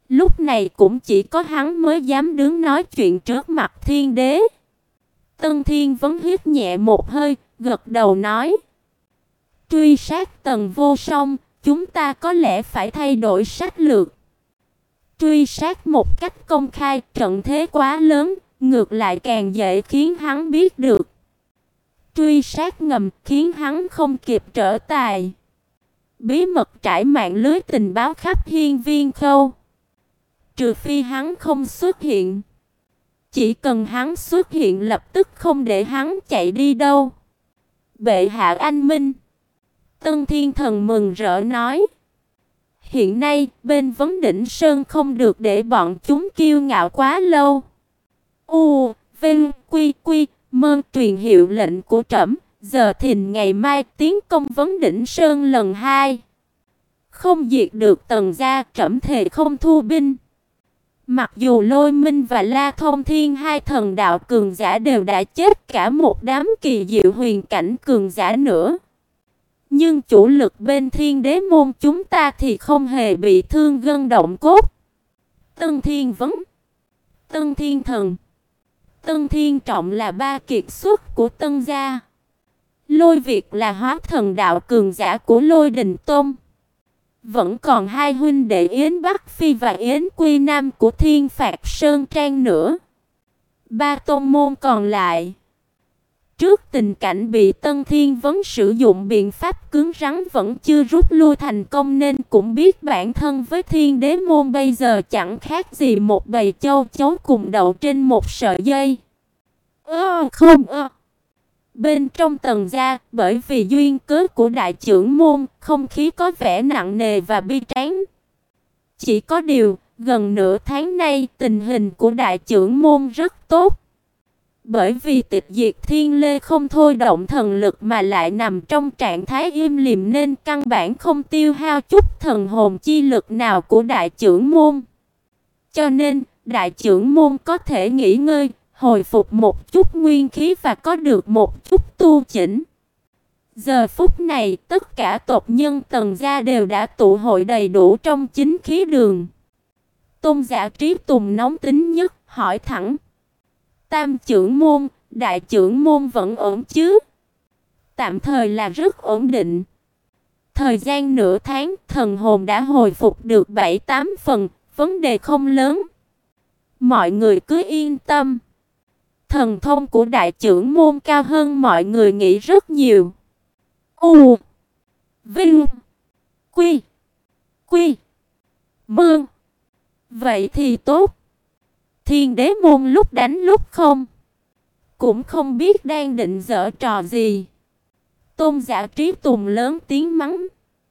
Lúc này cũng chỉ có hắn mới dám đứng nói chuyện trước mặt thiên đế. Tân Thiên Vấn hít nhẹ một hơi, gật đầu nói: Truy sát Tần Vô Song, chúng ta có lẽ phải thay đổi sách lược. Truy sát một cách công khai, trận thế quá lớn, ngược lại càng dễ khiến hắn biết được. Truy sát ngầm khiến hắn không kịp trở tài. Bí mật trải mạng lưới tình báo khắp hiên viên khâu. Trừ phi hắn không xuất hiện. Chỉ cần hắn xuất hiện lập tức không để hắn chạy đi đâu. Bệ hạ anh minh. Tân Thiên Thần mừng rỡ nói. Hiện nay bên Vấn Đỉnh Sơn không được để bọn chúng kiêu ngạo quá lâu. U, Vinh, Quy, Quy, Mơ truyền hiệu lệnh của trẫm, giờ thìn ngày mai tiến công Vấn Đỉnh Sơn lần hai. Không diệt được Tần gia, trẫm thề không thu binh. Mặc dù Lôi Minh và La Thông Thiên hai thần đạo cường giả đều đã chết, cả một đám kỳ diệu huyền cảnh cường giả nữa, nhưng chủ lực bên Thiên Đế môn chúng ta thì không hề bị thương gân động cốt. Tân Thiên Vấn, Tân Thiên Thần, Tân Thiên Trọng là ba kiệt xuất của Tân gia. Lôi Việt là hóa thần đạo cường giả của Lôi Đình Tôn. Vẫn còn hai huynh đệ Yến Bắc Phi và Yến Quy Nam của Thiên Phạt Sơn Trang nữa. Ba tôn môn còn lại, trước tình cảnh bị Tân Thiên Vấn sử dụng biện pháp cứng rắn vẫn chưa rút lui thành công, nên cũng biết bản thân với Thiên Đế môn bây giờ chẳng khác gì một bầy châu chấu cùng đậu trên một sợi dây. Ơ không ơ. Bên trong Tần gia, bởi vì duyên cớ của đại trưởng môn, không khí có vẻ nặng nề và bi tráng. Chỉ có điều, gần nửa tháng nay tình hình của đại trưởng môn rất tốt. Bởi vì tịch diệt thiên lê không thôi động thần lực mà lại nằm trong trạng thái im lìm, nên căn bản không tiêu hao chút thần hồn chi lực nào của đại trưởng môn. Cho nên, đại trưởng môn có thể nghỉ ngơi, hồi phục một chút nguyên khí và có được một chút tu chỉnh. Giờ phút này, tất cả tộc nhân Tần gia đều đã tụ hội đầy đủ trong chính khí đường. Tôn giả Trí Tùng nóng tính nhất, hỏi thẳng: Tam trưởng môn, đại trưởng môn vẫn ổn chứ? Tạm thời là rất ổn định. Thời gian nửa tháng, thần hồn đã hồi phục được bảy tám phần, vấn đề không lớn. Mọi người cứ yên tâm. Thần thông của đại trưởng môn cao hơn mọi người nghĩ rất nhiều. U, Vinh, Quy, Quy, Mương. Vậy thì tốt. Thiên Đế môn lúc đánh lúc không, cũng không biết đang định giở trò gì. Tôn giả Trí Tùng lớn tiếng mắng.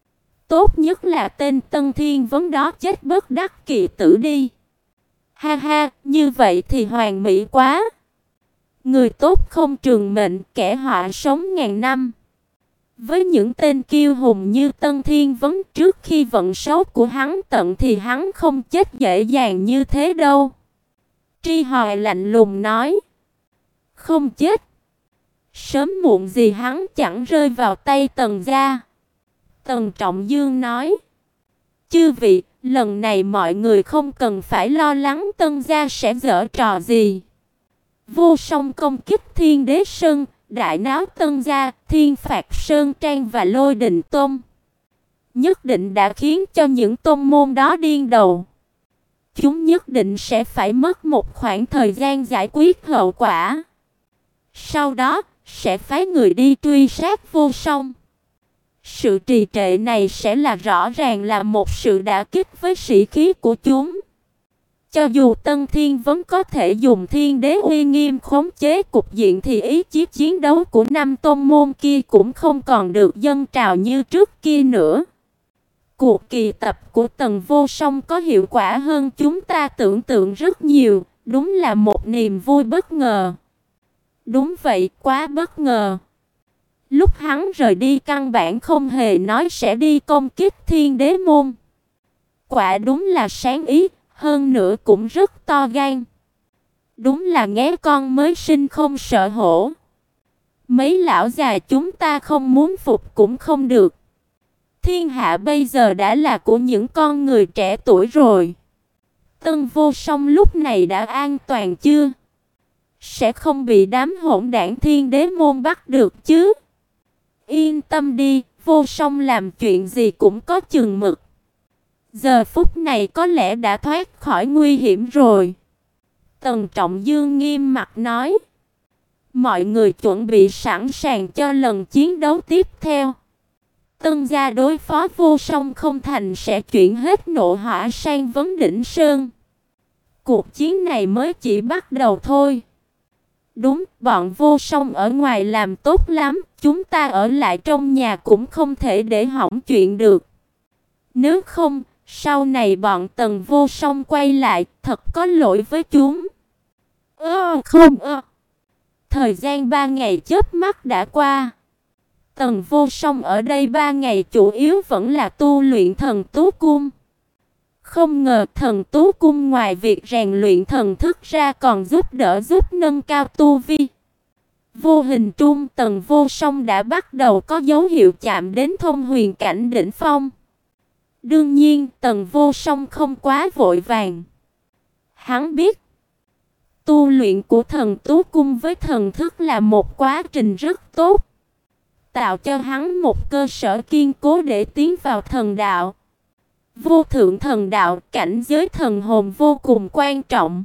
Tốt nhất là tên Tân Thiên Vấn đó chết bất đắc kỳ tử đi. Ha ha, như vậy thì hoàn mỹ quá. Người tốt không trường mệnh, kẻ họa sống ngàn năm. Với những tên kiêu hùng như Tân Thiên Vấn, trước khi vận số của hắn tận thì hắn không chết dễ dàng như thế đâu. Tri Hoài lạnh lùng nói. Không chết. Sớm muộn gì hắn chẳng rơi vào tay Tần gia. Tần Trọng Dương nói. Chư vị, lần này mọi người không cần phải lo lắng Tân gia sẽ giở trò gì. Vô Song công kích Thiên Đế Sơn, đại náo Tân gia, Thiên Phạt Sơn Trang và Lôi Đình Tôn, nhất định đã khiến cho những tôn môn đó điên đầu. Chúng nhất định sẽ phải mất một khoảng thời gian giải quyết hậu quả. Sau đó, sẽ phái người đi truy sát Vô Song. Sự trì trệ này sẽ là rõ ràng là một sự đả kích với sĩ khí của chúng. Cho dù Tân Thiên Vấn có thể dùng Thiên Đế uy nghiêm khống chế cục diện, thì ý chí chiến đấu của năm tôn môn kia cũng không còn được dâng trào như trước kia nữa. Cuộc kỳ tập của Tần Vô Song có hiệu quả hơn chúng ta tưởng tượng rất nhiều, đúng là một niềm vui bất ngờ. Đúng vậy, quá bất ngờ. Lúc hắn rời đi căn bản không hề nói sẽ đi công kích Thiên Đế môn. Quả đúng là sáng ý, hơn nữa cũng rất to gan. Đúng là nghé con mới sinh không sợ hổ. Mấy lão già chúng ta không muốn phục cũng không được. Thiên hạ bây giờ đã là của những con người trẻ tuổi rồi. Tân Vô Song lúc này đã an toàn chưa? Sẽ không bị đám hỗn đảng Thiên Đế môn bắt được chứ? Yên tâm đi, Vô Song làm chuyện gì cũng có chừng mực. Giờ phút này có lẽ đã thoát khỏi nguy hiểm rồi. Tần Trọng Dương nghiêm mặt nói. Mọi người chuẩn bị sẵn sàng cho lần chiến đấu tiếp theo. Tân gia đối phó Vô Song không thành sẽ chuyển hết nộ hỏa sang vấn đỉnh sơn. Cuộc chiến này mới chỉ bắt đầu thôi. Đúng, bọn Vô Song ở ngoài làm tốt lắm, chúng ta ở lại trong nhà cũng không thể để hỏng chuyện được. Nếu không, sau này bọn Tần Vô Song quay lại, thật có lỗi với chúng. Ơ không ơ. Thời gian ba ngày chớp mắt đã qua. Tần Vô Song ở đây ba ngày chủ yếu vẫn là tu luyện Thần Tú Cung. Không ngờ Thần Tú Cung ngoài việc rèn luyện thần thức ra còn giúp đỡ giúp nâng cao tu vi. Vô hình trung Tần Vô Song đã bắt đầu có dấu hiệu chạm đến thông huyền cảnh đỉnh phong. Đương nhiên Tần Vô Song không quá vội vàng. Hắn biết tu luyện của Thần Tú Cung với thần thức là một quá trình rất tốt, tạo cho hắn một cơ sở kiên cố để tiến vào thần đạo. Vô thượng thần đạo, cảnh giới thần hồn vô cùng quan trọng.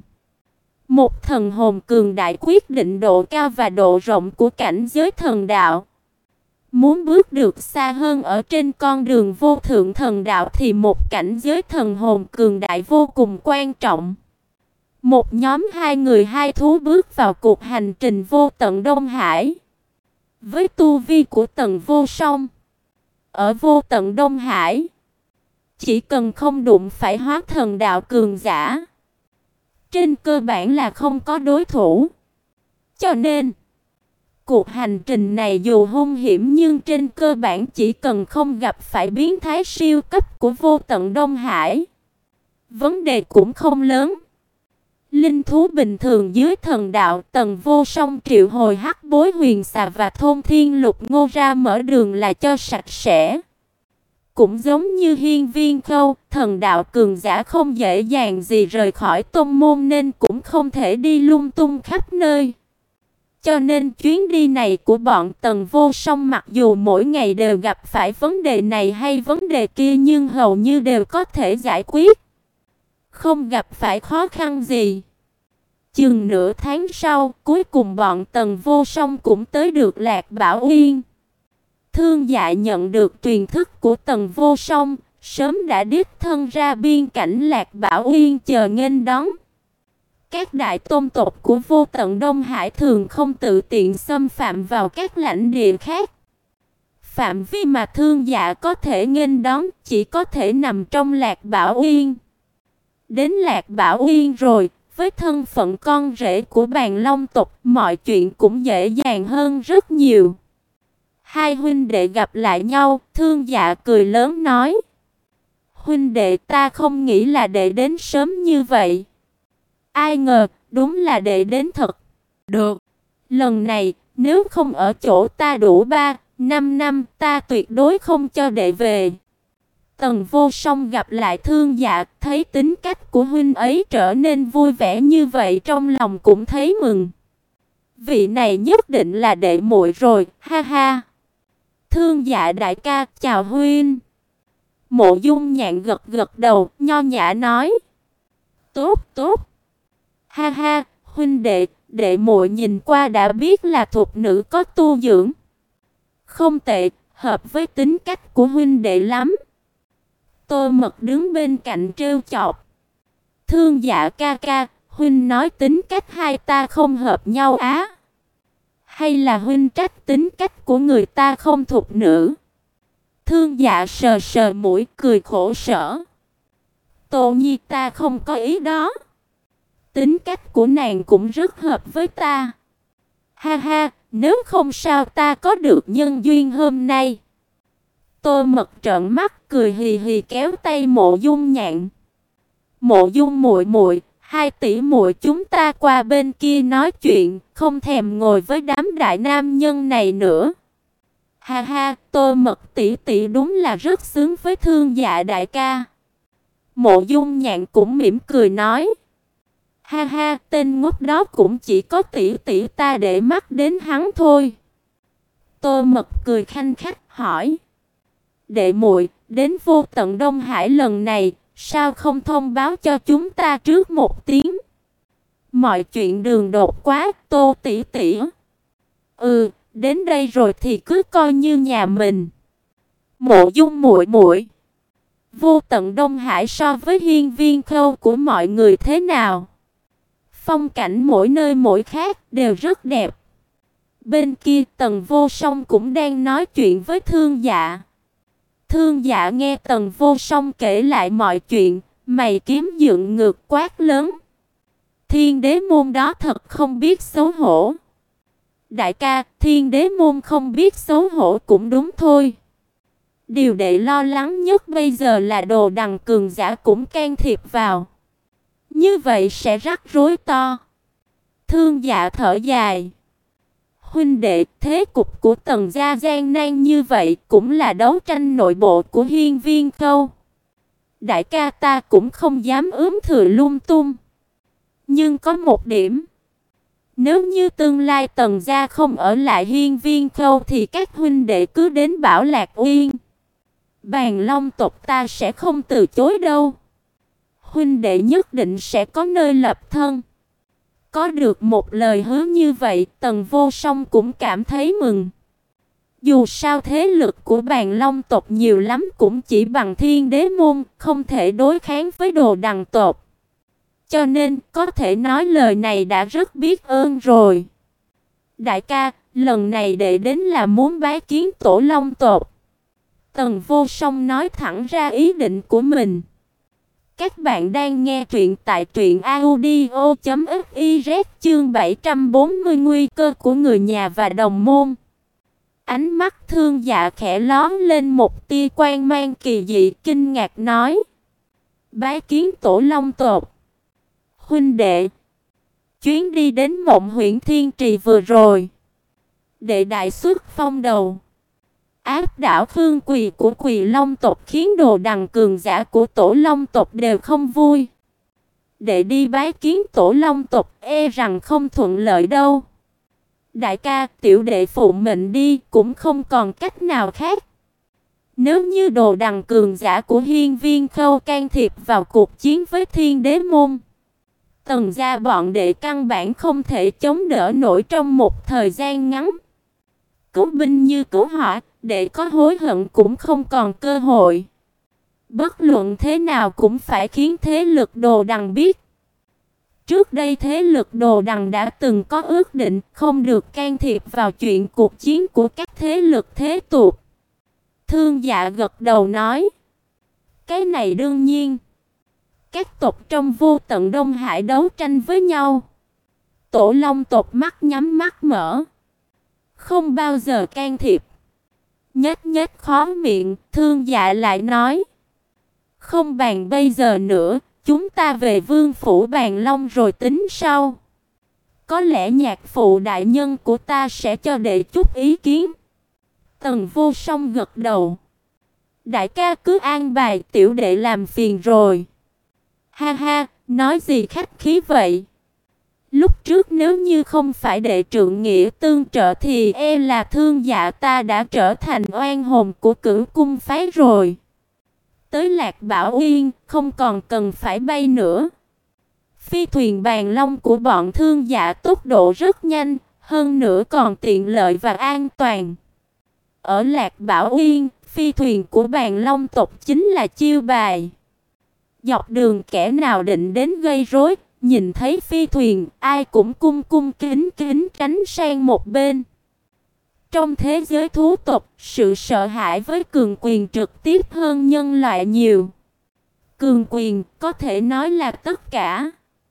Một thần hồn cường đại quyết định độ cao và độ rộng của cảnh giới thần đạo. Muốn bước được xa hơn ở trên con đường vô thượng thần đạo thì một cảnh giới thần hồn cường đại vô cùng quan trọng. Một nhóm hai người hai thú bước vào cuộc hành trình vô tận Đông Hải. Với tu vi của Tần Vô Song, ở vô tận Đông Hải, chỉ cần không đụng phải hóa thần đạo cường giả, trên cơ bản là không có đối thủ. Cho nên, cuộc hành trình này dù hung hiểm nhưng trên cơ bản chỉ cần không gặp phải biến thái siêu cấp của vô tận Đông Hải, vấn đề cũng không lớn. Linh thú bình thường dưới thần đạo, Tần Vô Song triệu hồi hắc bối huyền xà và thôn thiên lục ngô ra mở đường là cho sạch sẽ. Cũng giống như hiên viên khâu, thần đạo cường giả không dễ dàng gì rời khỏi tôn môn nên cũng không thể đi lung tung khắp nơi. Cho nên chuyến đi này của bọn Tần Vô Song mặc dù mỗi ngày đều gặp phải vấn đề này hay vấn đề kia nhưng hầu như đều có thể giải quyết. Không gặp phải khó khăn gì. Chừng nửa tháng sau, cuối cùng bọn Tần Vô Song cũng tới được Lạc Bảo Uyên. Thương Dạ nhận được truyền thức của Tần Vô Song, sớm đã đích thân ra biên cảnh Lạc Bảo Uyên chờ nghênh đón. Các đại tôn tộc của vô tận Đông Hải thường không tự tiện xâm phạm vào các lãnh địa khác. Phạm vi mà Thương Dạ có thể nghênh đón chỉ có thể nằm trong Lạc Bảo Uyên. Đến Lạc Bảo Uyên rồi, với thân phận con rể của Bàn Long tộc, mọi chuyện cũng dễ dàng hơn rất nhiều. Hai huynh đệ gặp lại nhau, Thương Dạ cười lớn nói: huynh đệ, ta không nghĩ là đệ đến sớm như vậy. Ai ngờ, đúng là đệ đến thật. Được, lần này, nếu không ở chỗ ta đủ ba, năm năm, ta tuyệt đối không cho đệ về. Tần Vô Song gặp lại Thương Dạ, thấy tính cách của huynh ấy trở nên vui vẻ như vậy trong lòng cũng thấy mừng. Vị này nhất định là đệ muội rồi, ha ha. Thương Dạ đại ca, chào huynh. Mộ Dung Nhạn gật gật đầu, nho nhã nói: tốt, tốt. Ha ha, huynh đệ, đệ muội nhìn qua đã biết là thục nữ có tu dưỡng. Không tệ, hợp với tính cách của huynh đệ lắm. Tô Mật đứng bên cạnh trêu chọc: Thương Dạ ca ca, huynh nói tính cách hai ta không hợp nhau á? Hay là huynh trách tính cách của người ta không thục nữ? Thương Dạ sờ sờ mũi cười khổ sở: Tô Nhi ta không có ý đó. Tính cách của nàng cũng rất hợp với ta. Ha ha, nếu không sao ta có được nhân duyên hôm nay. Tô Mật trợn mắt cười hì hì kéo tay Mộ Dung Nhạn: Mộ Dung muội muội, hai tỷ muội chúng ta qua bên kia nói chuyện, không thèm ngồi với đám đại nam nhân này nữa. Ha ha, Tô Mật tỷ tỷ đúng là rất xứng với Thương Dạ đại ca. Mộ Dung Nhạn cũng mỉm cười nói: "Ha ha, tên ngốc đó cũng chỉ có tỷ tỷ ta để mắt đến hắn thôi." Tô Mật cười khanh khách hỏi: "Đệ muội, đến Vô Tận Đông Hải lần này, sao không thông báo cho chúng ta trước một tiếng? Mọi chuyện đường đột quá, Tô tỷ tỷ." "Ừ, đến đây rồi thì cứ coi như nhà mình." "Mộ Dung muội muội, Vô Tận Đông Hải so với Hiên Viên Khâu của mọi người thế nào?" "Phong cảnh mỗi nơi mỗi khác, đều rất đẹp." Bên kia Tần Vô Song cũng đang nói chuyện với Thương Dạ. Thương Dạ nghe Tần Vô Song kể lại mọi chuyện, mày kiếm dựng ngược quát lớn: "Thiên Đế môn đó thật không biết xấu hổ." "Đại ca, Thiên Đế môn không biết xấu hổ cũng đúng thôi. Điều đệ lo lắng nhất bây giờ là Đồ Đằng cường giả cũng can thiệp vào. Như vậy sẽ rắc rối to." Thương Dạ thở dài: "Huynh đệ, thế cục của Tần gia gian nan như vậy cũng là đấu tranh nội bộ của Hiên Viên Khâu. Đại ca ta cũng không dám ướm thừa lung tung. Nhưng có một điểm, nếu như tương lai Tần gia không ở lại Hiên Viên Khâu thì các huynh đệ cứ đến Bảo Lạc Uyên, Bàn Long tộc ta sẽ không từ chối đâu. Huynh đệ nhất định sẽ có nơi lập thân." Có được một lời hứa như vậy, Tần Vô Song cũng cảm thấy mừng. Dù sao thế lực của Bàn Long tộc nhiều lắm cũng chỉ bằng Thiên Đế môn, không thể đối kháng với Đồ Đằng tộc. Cho nên, có thể nói lời này đã rất biết ơn rồi. "Đại ca, lần này đệ đến là muốn bái kiến Tổ Long tộc." Tần Vô Song nói thẳng ra ý định của mình. Các bạn đang nghe truyện tại truyện audio chấm fiz chương bảy trăm bốn mươi nguy cơ của người nhà và đồng môn. Ánh mắt Thương Dạ khẽ lóe lên một tia quang mang kỳ dị, kinh ngạc nói: "Bái kiến Tổ Long tộc? Huynh đệ, chuyến đi đến Mộng Huyễn Thiên Trì vừa rồi, đệ đại xuất phong đầu, áp đảo Khương Quỳ của Quỳ Long tộc khiến Đồ Đằng cường giả của Tổ Long tộc đều không vui. Đệ đi bái kiến Tổ Long tộc e rằng không thuận lợi đâu. Đại ca, tiểu đệ phụ mệnh đi, cũng không còn cách nào khác. Nếu như Đồ Đằng cường giả của Hiên Viên Khâu can thiệp vào cuộc chiến với Thiên Đế môn, Tần gia bọn đệ căn bản không thể chống đỡ nổi trong một thời gian ngắn. Cứu binh như cứu hỏa, đệ có hối hận cũng không còn cơ hội. Bất luận thế nào cũng phải khiến thế lực Đồ Đằng biết. Trước đây thế lực Đồ Đằng đã từng có ước định không được can thiệp vào chuyện cuộc chiến của các thế lực thế tục." Thương Dạ gật đầu nói: "Cái này đương nhiên. Các tộc trong Vô Tận Đông Hải đấu tranh với nhau, Tổ Long tộc mắt nhắm mắt mở, không bao giờ can thiệp." Nhếch nhếch khóe miệng, Thương Dạ lại nói: "Không bàn bây giờ nữa, chúng ta về Vương phủ Bàn Long rồi tính sau. Có lẽ nhạc phụ đại nhân của ta sẽ cho đệ chút ý kiến." Tần Vô Song gật đầu: "Đại ca cứ an bài, tiểu đệ làm phiền rồi." "Ha ha, nói gì khách khí vậy? Lúc trước nếu như không phải đệ trượng nghĩa tương trợ thì e là Thương Dạ ta đã trở thành oan hồn của Cửu cung phái rồi. Tới Lạc Bảo Uyên, không còn cần phải bay nữa." Phi thuyền Bàn Long của bọn Thương Dạ tốc độ rất nhanh, hơn nữa còn tiện lợi và an toàn. Ở Lạc Bảo Uyên, phi thuyền của Bàn Long tộc chính là chiêu bài. Dọc đường kẻ nào định đến gây rối, nhìn thấy phi thuyền, ai cũng cung cung kính kính tránh sang một bên. Trong thế giới thú tộc, sự sợ hãi với cường quyền trực tiếp hơn nhân loại nhiều. Cường quyền có thể nói là tất cả.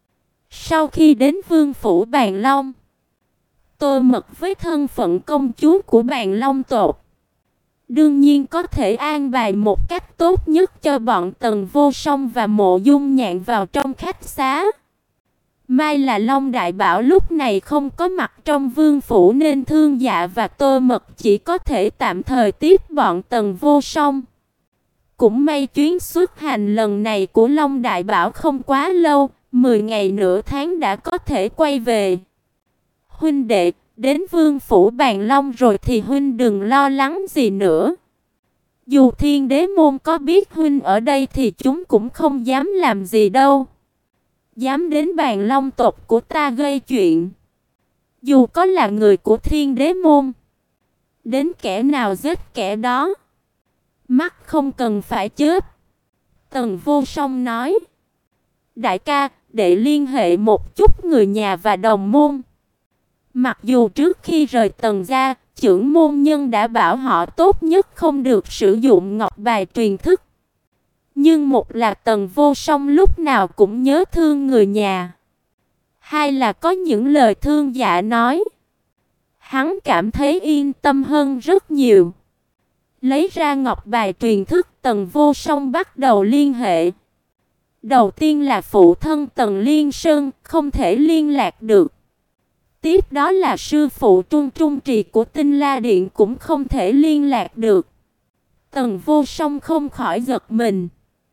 Sau khi đến Vương phủ Bàn Long, Tô Mật với thân phận công chúa của Bàn Long tộc, đương nhiên có thể an bài một cách tốt nhất cho bọn Tần Vô Song và Mộ Dung Nhạn vào trong khách xá. May là Long Đại Bảo lúc này không có mặt trong vương phủ nên Thương Dạ và Tô Mật chỉ có thể tạm thời tiếp bọn Tần Vô Song. Cũng may chuyến xuất hành lần này của Long Đại Bảo không quá lâu, mười ngày nửa tháng đã có thể quay về. Huynh đệ, đến Vương phủ Bàn Long rồi thì huynh đừng lo lắng gì nữa. Dù Thiên Đế môn có biết huynh ở đây thì chúng cũng không dám làm gì đâu. Dám đến Bàn Long tộc của ta gây chuyện, dù có là người của Thiên Đế môn, đến kẻ nào giết kẻ đó. Mắt không cần phải chớp. Tần Vô Song nói: Đại ca, để liên hệ một chút người nhà và đồng môn. Mặc dù trước khi rời Tần gia, trưởng môn nhân đã bảo họ tốt nhất không được sử dụng ngọc bài truyền thức. Nhưng một là Tần Vô Song lúc nào cũng nhớ thương người nhà, hai là có những lời thương dạ nói, hắn cảm thấy yên tâm hơn rất nhiều. Lấy ra ngọc bài truyền thức, Tần Vô Song bắt đầu liên hệ. Đầu tiên là phụ thân Tần Liên Sơn, không thể liên lạc được. Tiếp đó là sư phụ Trung Trung Trì của Tinh La Điện, cũng không thể liên lạc được. Tần Vô Song không khỏi giật mình.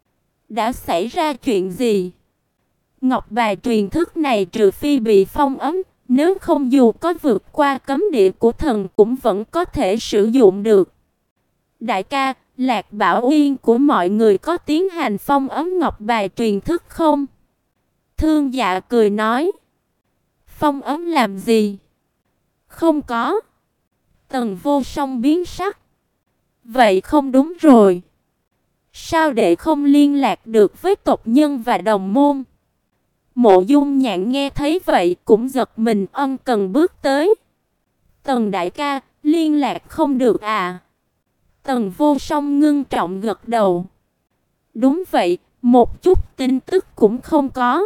Đã xảy ra chuyện gì? Ngọc bài truyền thức này trừ phi bị phong ấn, nếu không dù có vượt qua cấm địa của thần cũng vẫn có thể sử dụng được. Đại ca, Lạc Bảo Uyên của mọi người có tiến hành phong ấn ngọc bài truyền thức không? Thương Dạ cười nói. Phong ấn làm gì? Không có. Tần Vô Song biến sắc. Vậy không đúng rồi. Sao để không liên lạc được với tộc nhân và đồng môn? Mộ Dung Nhạn nghe thấy vậy cũng giật mình, ân cần bước tới. Tần đại ca, liên lạc không được à? Tần Vô Song ngưng trọng gật đầu. Đúng vậy, một chút tin tức cũng không có.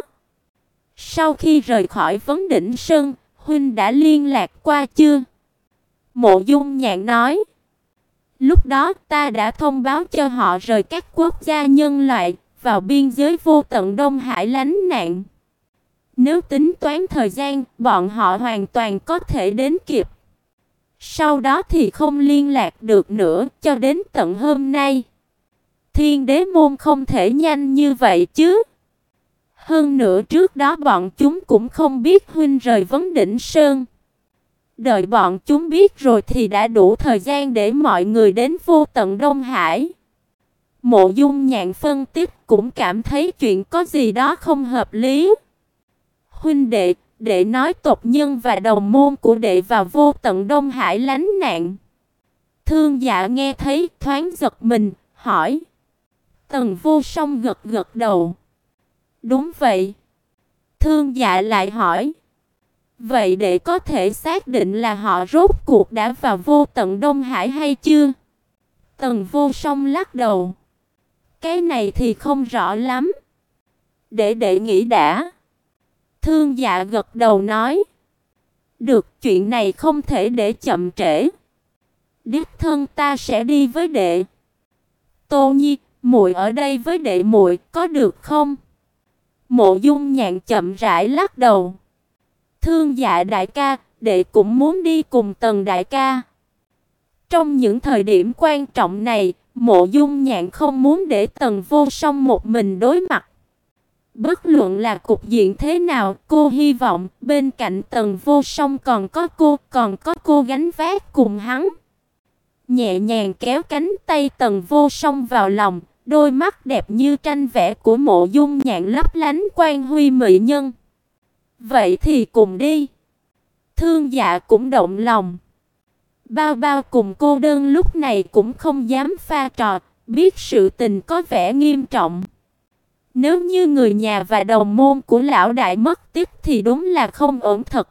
Sau khi rời khỏi Vấn Đỉnh Sơn, huynh đã liên lạc qua chưa? Mộ Dung Nhạn nói. Lúc đó ta đã thông báo cho họ rời các quốc gia nhân loại, vào biên giới vô tận Đông Hải lánh nạn. Nếu tính toán thời gian, bọn họ hoàn toàn có thể đến kịp. Sau đó thì không liên lạc được nữa cho đến tận hôm nay. Thiên Đế môn không thể nhanh như vậy chứ. Hơn nữa trước đó bọn chúng cũng không biết huynh rời Vấn Đỉnh Sơn. Đợi bọn chúng biết rồi thì đã đủ thời gian để mọi người đến vô tận Đông Hải. Mộ Dung Nhạn phân tích cũng cảm thấy chuyện có gì đó không hợp lý. Huynh đệ, đệ nói tộc nhân và đồng môn của đệ vào vô tận Đông Hải lánh nạn. Thương Dạ nghe thấy thoáng giật mình, hỏi. Tần Vô Song gật gật đầu. Đúng vậy. Thương Dạ lại hỏi. Vậy đệ có thể xác định là họ rốt cuộc đã vào vô tận Đông Hải hay chưa? Tần Vô Song lắc đầu. Cái này thì không rõ lắm. Để đệ nghĩ đã. Thương Dạ gật đầu nói. Được, chuyện này không thể để chậm trễ. Đích thân ta sẽ đi với đệ. Tô Nhi, muội ở đây với đệ muội có được không? Mộ Dung Nhạn chậm rãi lắc đầu. Thương Dạ đại ca, đệ cũng muốn đi cùng Tần đại ca. Trong những thời điểm quan trọng này, Mộ Dung Nhạn không muốn để Tần Vô Song một mình đối mặt. Bất luận là cục diện thế nào, cô hy vọng bên cạnh Tần Vô Song còn có cô, còn có cô gánh vác cùng hắn. Nhẹ nhàng kéo cánh tay Tần Vô Song vào lòng, đôi mắt đẹp như tranh vẽ của Mộ Dung Nhạn lấp lánh quan huy mỹ nhân. Vậy thì cùng đi. Thương Dạ cũng động lòng. Bao Bao cùng cô đơn lúc này cũng không dám pha trò, biết sự tình có vẻ nghiêm trọng. Nếu như người nhà và đồng môn của lão đại mất tích thì đúng là không ổn thật.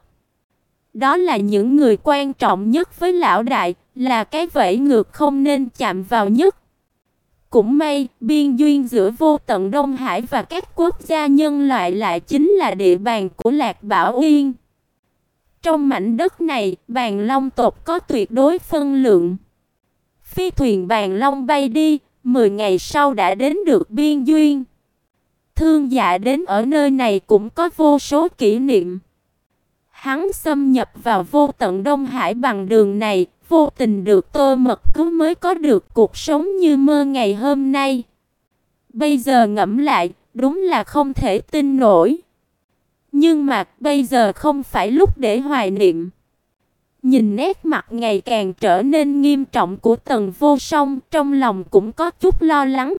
Đó là những người quan trọng nhất với lão đại, là cái vẫy ngược không nên chạm vào nhất. Cũng may, biên duyên giữa vô tận Đông Hải và các quốc gia nhân loại lại chính là địa bàn của Lạc Bảo Uyên. Trong mảnh đất này, Bàn Long tộc có tuyệt đối phân lượng. Phi thuyền Bàn Long bay đi, mười ngày sau đã đến được biên duyên. Thương Dạ đến ở nơi này cũng có vô số kỷ niệm. Hắn xâm nhập vào vô tận Đông Hải bằng đường này, vô tình được Tô Mật cứu mới có được cuộc sống như mơ ngày hôm nay. Bây giờ ngẫm lại, đúng là không thể tin nổi. Nhưng mà bây giờ không phải lúc để hoài niệm. Nhìn nét mặt ngày càng trở nên nghiêm trọng của Tần Vô Song, trong lòng cũng có chút lo lắng.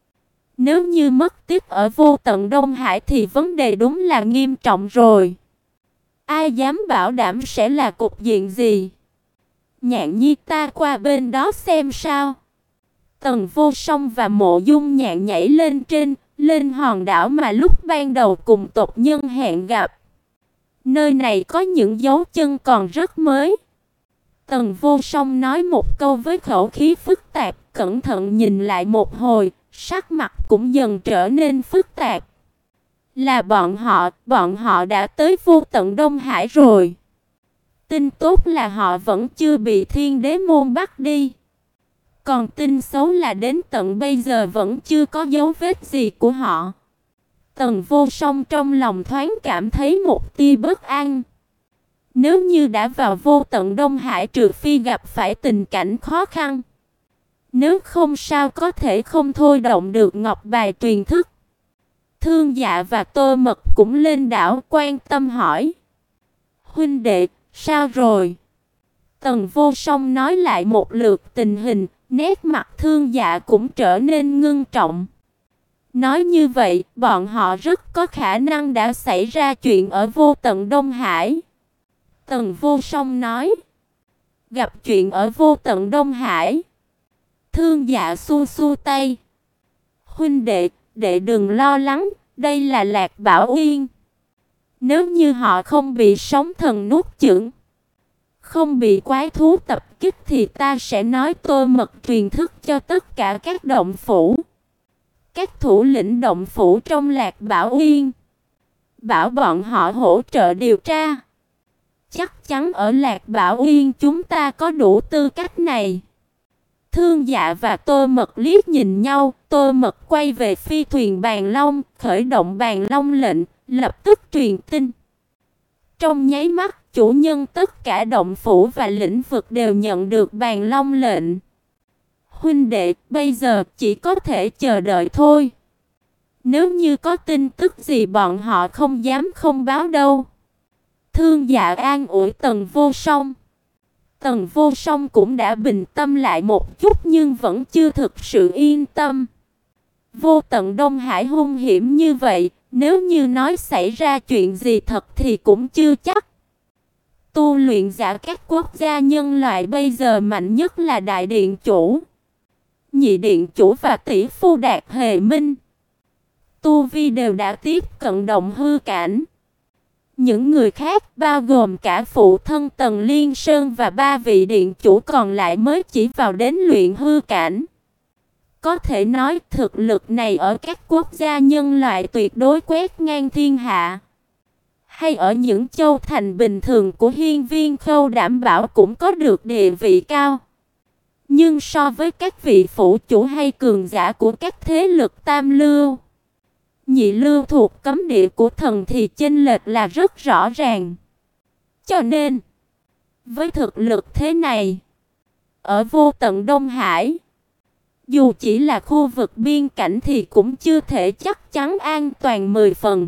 Nếu như mất tiếp ở Vô Tận Đông Hải thì vấn đề đúng là nghiêm trọng rồi. Ai dám bảo đảm sẽ là cục diện gì? Nhạn Nhi, ta qua bên đó xem sao. Tần Vô Song và Mộ Dung Nhạn nhảy lên trên, lên hòn đảo mà lúc ban đầu cùng tộc nhân hẹn gặp. Nơi này có những dấu chân còn rất mới. Tần Vô Song nói một câu với khẩu khí phức tạp, cẩn thận nhìn lại một hồi, sắc mặt cũng dần trở nên phức tạp. Là bọn họ, bọn họ đã tới Vô Tận Đông Hải rồi. Tin tốt là họ vẫn chưa bị Thiên Đế môn bắt đi. Còn tin xấu là đến tận bây giờ vẫn chưa có dấu vết gì của họ. Tần Vô Song trong lòng thoáng cảm thấy một tia bất an. Nếu như đã vào Vô Tận Đông Hải, trừ phi gặp phải tình cảnh khó khăn, nếu không sao có thể không thôi động được ngọc bài truyền thức. Thương Dạ và Tô Mật cũng lên đảo, quan tâm hỏi: huynh đệ, sao rồi? Tần Vô Song nói lại một lượt tình hình, nét mặt Thương Dạ cũng trở nên ngưng trọng. Nói như vậy, bọn họ rất có khả năng đã xảy ra chuyện ở Vô Tận Đông Hải. Tần Vô Song nói: gặp chuyện ở Vô Tận Đông Hải. Thương Dạ xua xua tay: huynh đệ, đệ đừng lo lắng, đây là Lạc Bảo Uyên. Nếu như họ không bị sóng thần nuốt chửng, không bị quái thú tập kích thì ta sẽ nói Tô Mật truyền thức cho tất cả các động phủ, các thủ lĩnh động phủ trong Lạc Bảo Uyên, bảo bọn họ hỗ trợ điều tra. Chắc chắn ở Lạc Bảo Uyên chúng ta có đủ tư cách này. Thương Dạ và Tô Mật liếc nhìn nhau, Tô Mật quay về phi thuyền Bàn Long, khởi động Bàn Long lệnh, lập tức truyền tin. Trong nháy mắt, chủ nhân tất cả động phủ và lĩnh vực đều nhận được Bàn Long lệnh. Huynh đệ, bây giờ chỉ có thể chờ đợi thôi. Nếu như có tin tức gì bọn họ không dám không báo đâu. Thương Dạ an ủi Tần Vô Song. Tần Vô Song cũng đã bình tâm lại một chút nhưng vẫn chưa thực sự yên tâm. Vô Tận Đông Hải hung hiểm như vậy, nếu như nói xảy ra chuyện gì thật thì cũng chưa chắc. Tu luyện giả các quốc gia nhân loại bây giờ mạnh nhất là Đại Điện Chủ, Nhị Điện Chủ và tỷ phu Đạt Hề Minh. Tu vi đều đã tiếp cận động hư cảnh. Những người khác bao gồm cả phụ thân Tần Liên Sơn và ba vị điện chủ còn lại mới chỉ vào đến luyện hư cảnh. Có thể nói thực lực này ở các quốc gia nhân loại tuyệt đối quét ngang thiên hạ. Hay ở những châu thành bình thường của Hiên Viên Khâu đảm bảo cũng có được địa vị cao. Nhưng so với các vị phủ chủ hay cường giả của các thế lực tam lưu, nhị lưu thuộc cấm địa của thần thì chênh lệch là rất rõ ràng. Cho nên, với thực lực thế này, ở Vô Tận Đông Hải, dù chỉ là khu vực biên cảnh thì cũng chưa thể chắc chắn an toàn mười phần.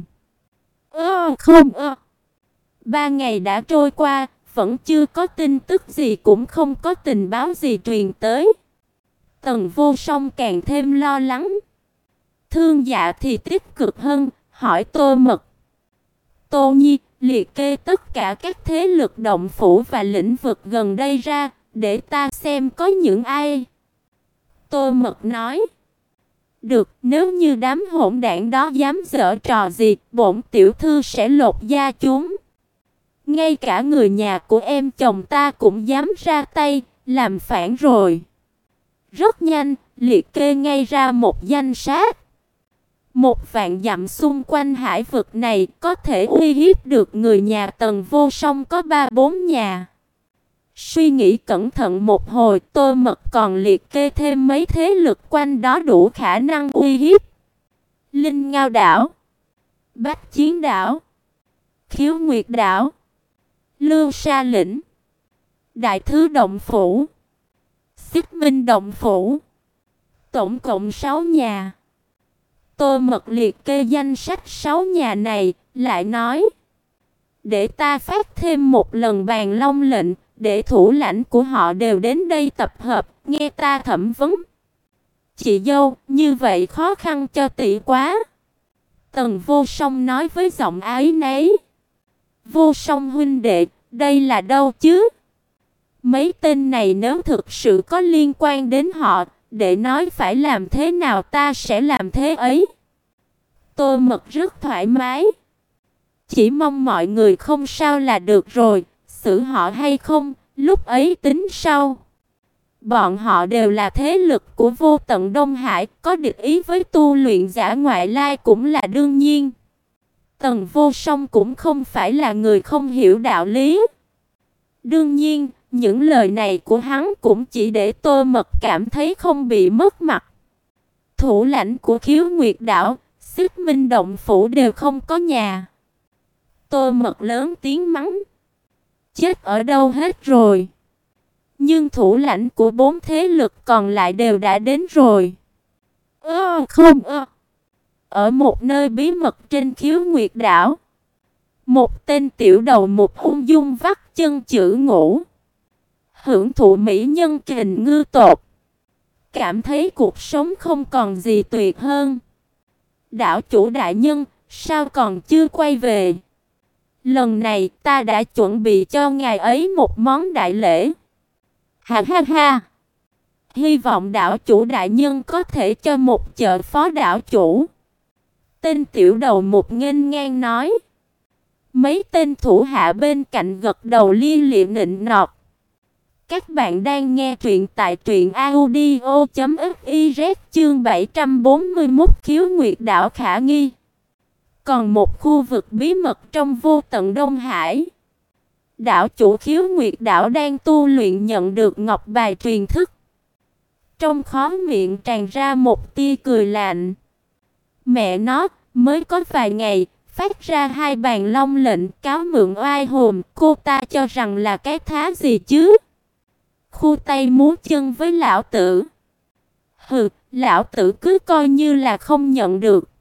Ơ không ơ. Ba ngày đã trôi qua, vẫn chưa có tin tức gì cũng không có tình báo gì truyền tới. Tần Vô Song càng thêm lo lắng. Thương Dạ thì tích cực hơn, hỏi Tô Mật: Tô Nhi, liệt kê tất cả các thế lực động phủ và lĩnh vực gần đây ra, để ta xem có những ai. Tô Mật nói: được, nếu như đám hỗn đảng đó dám giở trò gì, bổn tiểu thư sẽ lột da chúng. Ngay cả người nhà của em chồng ta cũng dám ra tay, làm phản rồi. Rất nhanh, liệt kê ngay ra một danh sách. Một vạn dặm xung quanh hải vực này có thể uy hiếp được người nhà Tần Vô Song có ba bốn nhà. Suy nghĩ cẩn thận một hồi, Tô Mật còn liệt kê thêm mấy thế lực quanh đó đủ khả năng uy hiếp. Linh Ngao đảo, Bách Chiến đảo, Khiếu Nguyệt đảo, Lưu Sa lĩnh, Đại Thứ Động Phủ, Xích Minh Động Phủ, tổng cộng sáu nhà. Tô Mật liệt kê danh sách sáu nhà này, lại nói: để ta phát thêm một lần bàn long lệnh, để thủ lãnh của họ đều đến đây tập hợp, nghe ta thẩm vấn. Chị dâu, như vậy khó khăn cho tỷ quá. Tần Vô Song nói với giọng áy náy. Vô Song huynh đệ, đây là đâu chứ? Mấy tên này nếu thực sự có liên quan đến họ, để nói phải làm thế nào ta sẽ làm thế ấy. Tô Mật rất thoải mái. Chỉ mong mọi người không sao là được rồi, xử họ hay không, lúc ấy tính sau. Bọn họ đều là thế lực của Vô Tận Đông Hải, có địch ý với tu luyện giả ngoại lai cũng là đương nhiên. Tần Vô Song cũng không phải là người không hiểu đạo lý. Đương nhiên, những lời này của hắn cũng chỉ để Tô Mật cảm thấy không bị mất mặt. Thủ lãnh của Khiếu Nguyệt đảo, Xích Minh Động Phủ đều không có nhà. Tô Mật lớn tiếng mắng. Chết ở đâu hết rồi? Nhưng thủ lãnh của bốn thế lực còn lại đều đã đến rồi. Ơ không ơ. Ở một nơi bí mật trên Khiếu Nguyệt đảo, một tên tiểu đầu mục ung dung vắt chân chữ ngủ, hưởng thụ mỹ nhân kình ngư tột, cảm thấy cuộc sống không còn gì tuyệt hơn. Đảo chủ đại nhân, sao còn chưa quay về? Lần này ta đã chuẩn bị cho ngài ấy một món đại lễ. Ha ha ha. Hy vọng đảo chủ đại nhân có thể cho một chợ phó đảo chủ. Tên tiểu đầu mục nghênh ngang nói. Mấy tên thủ hạ bên cạnh gật đầu lia lịa nịnh nọt. Các bạn đang nghe truyện tại truyện audio chấm fiz chương bảy trăm bốn mươi mốt Khiếu Nguyệt đảo khả nghi. Còn một khu vực bí mật trong Vô Tận Đông Hải. Đảo chủ Khiếu Nguyệt đảo đang tu luyện nhận được ngọc bài truyền thức. Trong khóe miệng tràn ra một tia cười lạnh. Mẹ nó, mới có vài ngày, phát ra hai bàn long lệnh cáo mượn oai hồn, cô ta cho rằng là cái thá gì chứ? Khu tay múa chân với lão tử. Hừ, lão tử cứ coi như là không nhận được.